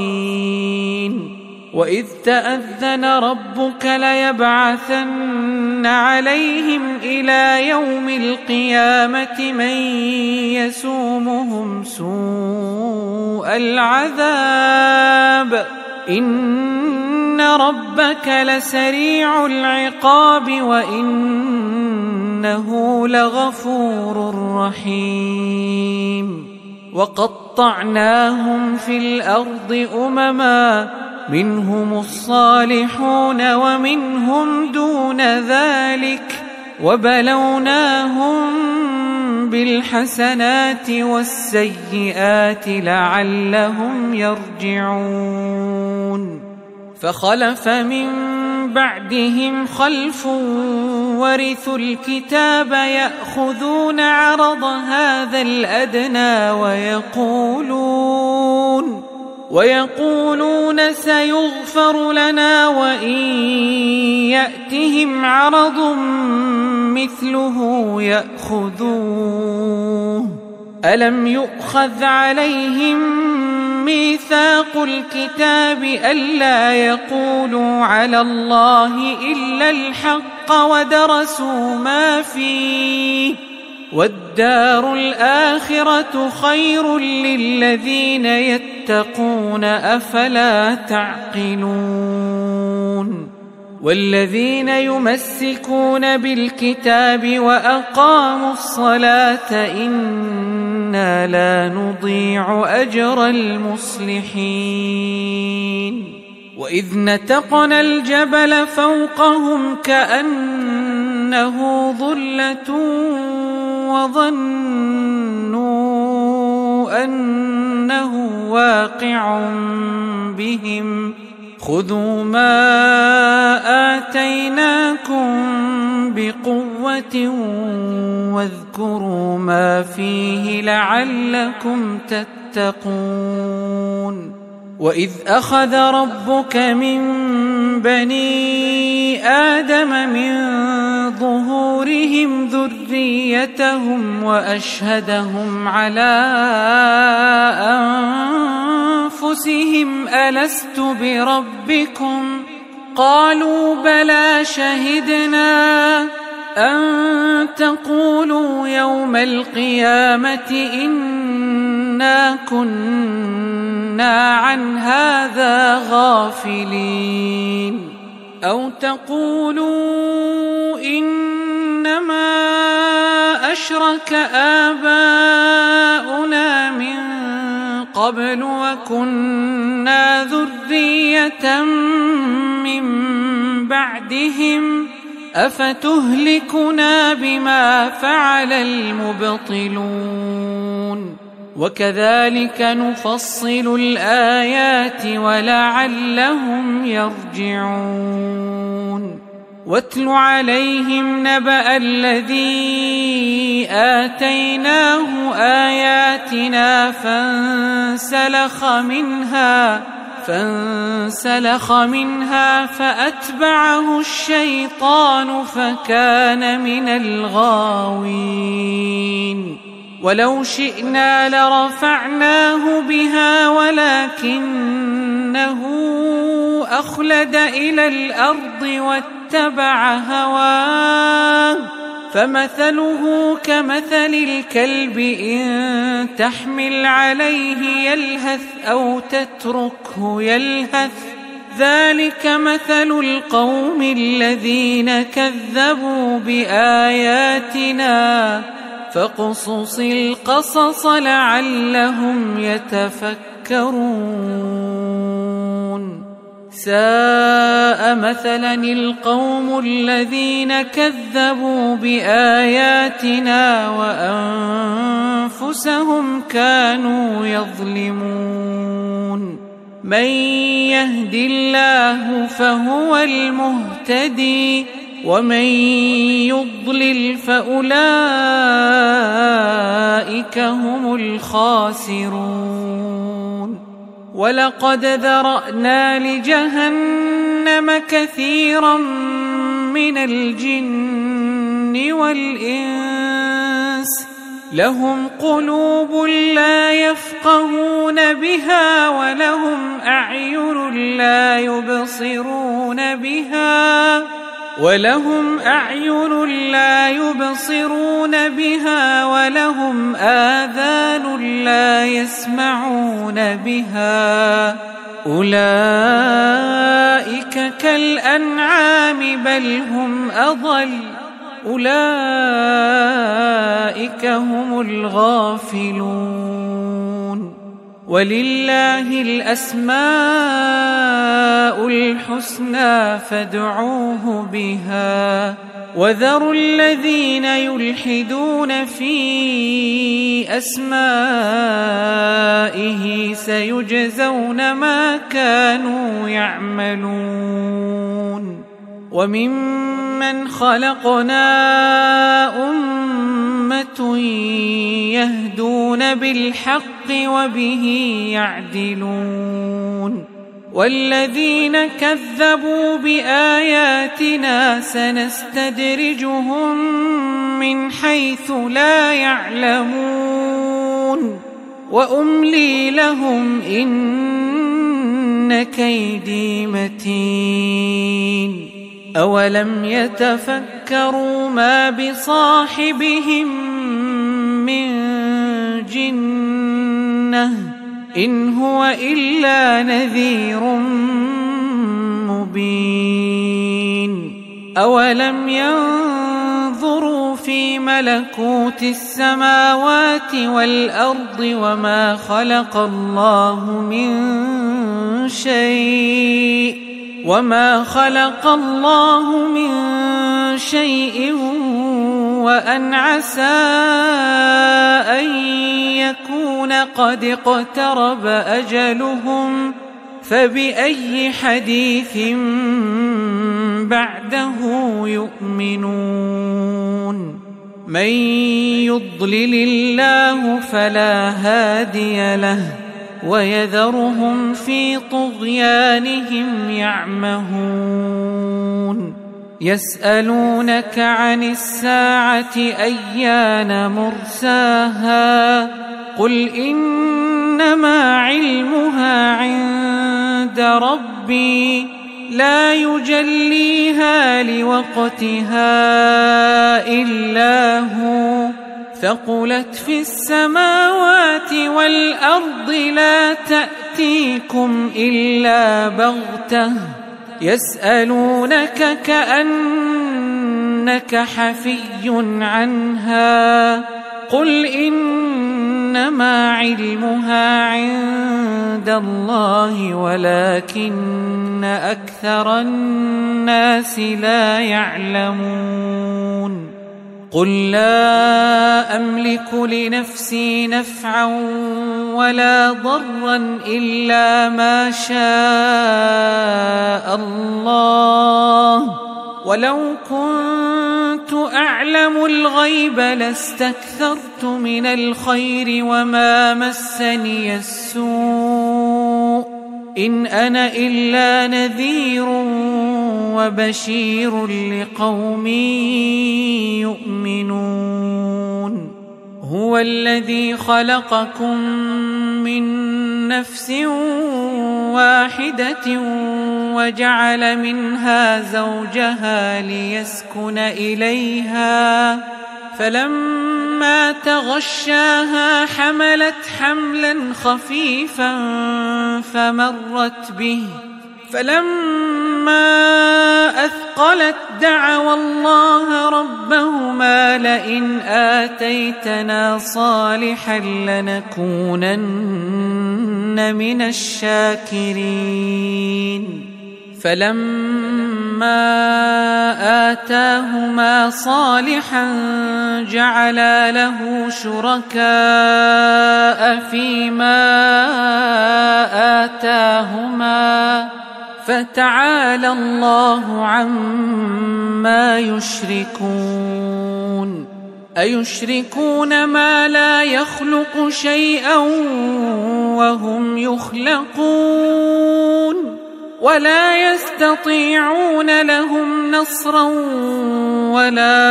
خاسئين. وإذ تأذن ربك ليبعثن عليهم إلى يوم القيامة من يسومهم سوء العذاب إن ربك لسريع العقاب وإنه لغفور رحيم وقطعناهم في الأرض أمما منهم الصالحون ومنهم دون ذلك وبلوناهم بالحسنات والسيئات لعلهم يرجعون فخلف من بعدهم خلف ورثوا الكتاب يأخذون عرض هذا الأدنى ويقولون سيغفر لنا وإن يأتهم عرض مثله يأخذوه ألم يؤخذ عليهم ميثاق الكتاب ألا يقولوا على الله إلا الحق ودرسوا ما فيه والدار الآخرة خير للذين يتقون أفلا تعقلون والذين يمسكون بالكتاب وأقاموا الصلاة إنا لا نضيع أجر المصلحين وإذ نتقنا الجبل فوقهم كأنه ظلة وظنوا أنه واقع بهم خذوا ما آتيناكم بقوة واذكروا ما فيه لعلكم تتقون وإذ أخذ ربك من بني آدم من ظهورهم ذريتهم وأشهدهم على أنفسهم ألست بربكم قالوا بلى شهدنا أن تقولوا يوم القيامة إنا كنا عن هذا غافلين أو تقولوا إنما أشرك آباؤنا من قبل وكنا ذرية من بعدهم أفتهلكنا بما فعل المبطلون وكذلك نفصل الآيات ولعلهم يرجعون واتل عليهم نبأ الذي آتيناه آياتنا فانسلخ منها فأتبعه الشيطان فكان من الغاوين ولو شئنا لرفعناه بها ولكنه أخلد إلى الأرض واتبع هواه فمثله كمثل الكلب إن تحمل عليه يلهث أو تتركه يلهث ذلك مثل القوم الذين كذبوا بآياتنا فاقصص القصص لعلهم يتفكرون ساء مثلا القوم الذين كذبوا بآياتنا وأنفسهم كانوا يظلمون من يهد الله فهو المهتدي ومن يضلل فأولئك هم الخاسرون ولقد ذرأنا لجهنم كثيرا من الجن والإنس لهم قلوب لا يفقهون بها ولهم أعين لا يبصرون بها ولهم أعين لا يبصرون بها ولهم آذان لا يسمعون بها أولئك كالأنعام بل هم أضل أولئك هم الغافلون ولله الأسماء الحسنى فادعوه بها وذروا الذين يلحدون في أسمائه سيجزون ما كانوا يعملون وممن خلقنا أمة يهدون بالحق وبه يعدلون والذين كذبوا بآياتنا سنستدرجهم من حيث لا يعلمون وأملي لهم إن كيدي متين أولم يتفكروا ما بصاحبهم من جنة إن هو إلا نذير مبين أولم ينظروا في ملكوت السماوات والأرض وما خلق الله من شيء وأن عسى أن يكون قد اقترب أجلهم فبأي حديث بعده يؤمنون من يضلل الله فلا هادي له ويذرهم في طغيانهم يعمهون يسألونك عن الساعة أيان مرساها قل إنما علمها عند ربي لا يجليها لوقتها إلا هو ثقلت في السماوات والأرض لا تأتيكم إلا بغتة يسألونك كأنك حفي عنها قل إنما علمها عند الله ولكن أكثر الناس لا يعلمون قل لا أملك لنفسي نفعا ولا ضرا إلا ما شاء الله ولو كنت أعلم الغيب لاستكثرت من الخير وما مسني السوء إن أنا إلا نذير وبشير لقوم يؤمنون هو الذي خلقكم من نفس واحدة وجعل منها زوجها ليسكن إليها فلما تغشاها حملت حملا خفيفا فمرت به فلما أثقلت دعوا الله ربهما لئن آتيتنا صالحا لنكونن من الشاكرين فلما آتاهما صالحا جعلا له شركاء فيما آتاهما فتعالى الله عما يشركون أيشركون ما لا يخلق شيئا وهم يخلقون ولا يستطيعون لهم نصرا ولا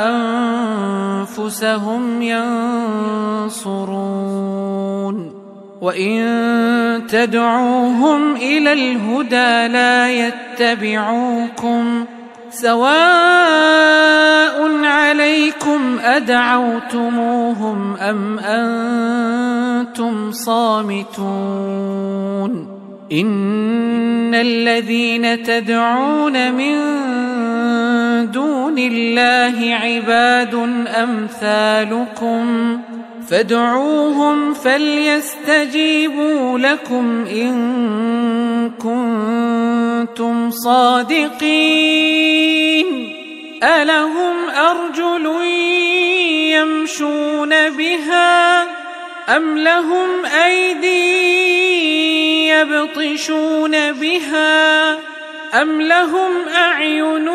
أنفسهم ينصرون وإن تدعوهم إلى الهدى لا يتبعوكم سواء عليكم أدعوتموهم أم أنتم صامتون إن الذين تدعون من دون الله عباد أمثالكم فادعوهم فليستجيبوا لكم إن كنتم صادقين ألهم أرجل يمشون بها أم لهم أيدي يبطشون بها أم لهم أعين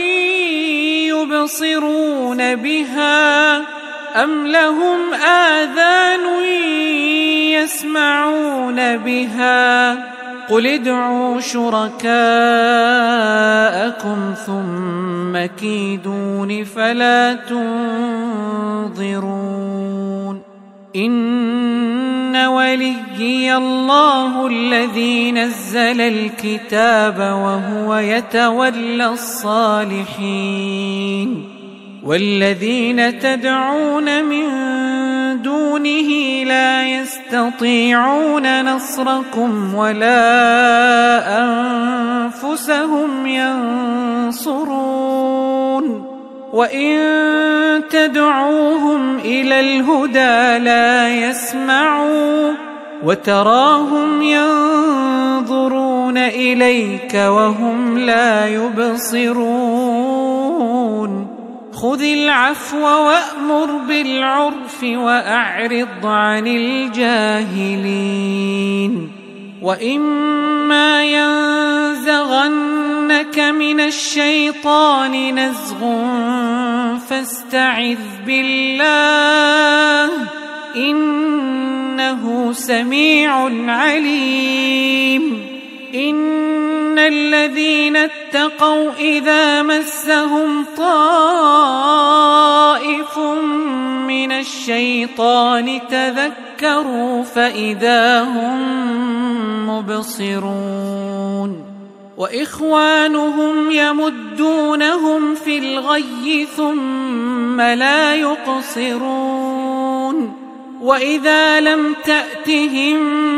يبصرون بها أم لهم آذان يسمعون بها قل ادعوا شركاءكم ثم كيدون فلا تنظرون إن وليي الله الذي نزل الكتاب وهو يتولى الصالحين والذين تدعون من دونه لا يستطيعون نصركم ولا أنفسهم ينصرون وإن تدعوهم إلى الهدى لا يسمعوا وتراهم ينظرون إليك وهم لا يبصرون خذ العفو وأمر بالعرف وأعرض عن الجاهلين وإما ينزغنك من الشيطان نزغ فاستعذ بالله إنه سميع عليم إن الذين اتقوا إذا مسهم طائف من الشيطان تذكروا فإذا هم مبصرون وإخوانهم يمدونهم في الغي ثم لا يقصرون وإذا لم تأتهم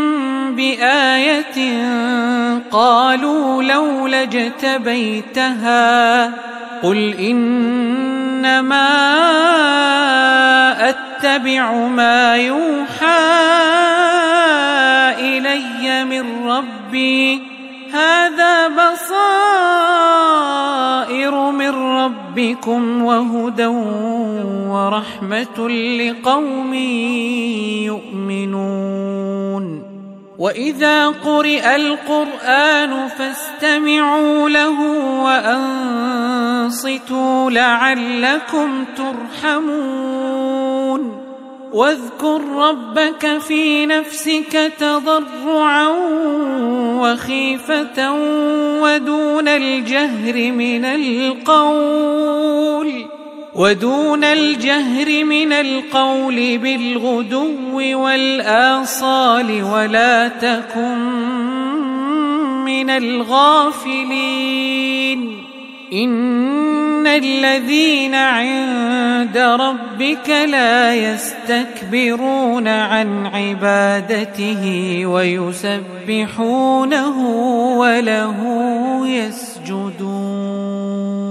بآية قالوا لولا اجتبيتها قل إنما أتبع ما يوحى إلي من ربي هذا بصائر من ربكم وهدى ورحمة لقوم يؤمنون وإذا قرئ القرآن فاستمعوا له وأنصتوا لعلكم ترحمون واذكر ربك في نفسك تضرعا وخيفة ودون الجهر من القول بالغدو والآصال ولا تكن من الغافلين إن الذين عند ربك لا يستكبرون عن عبادته ويسبحونه وله يسجدون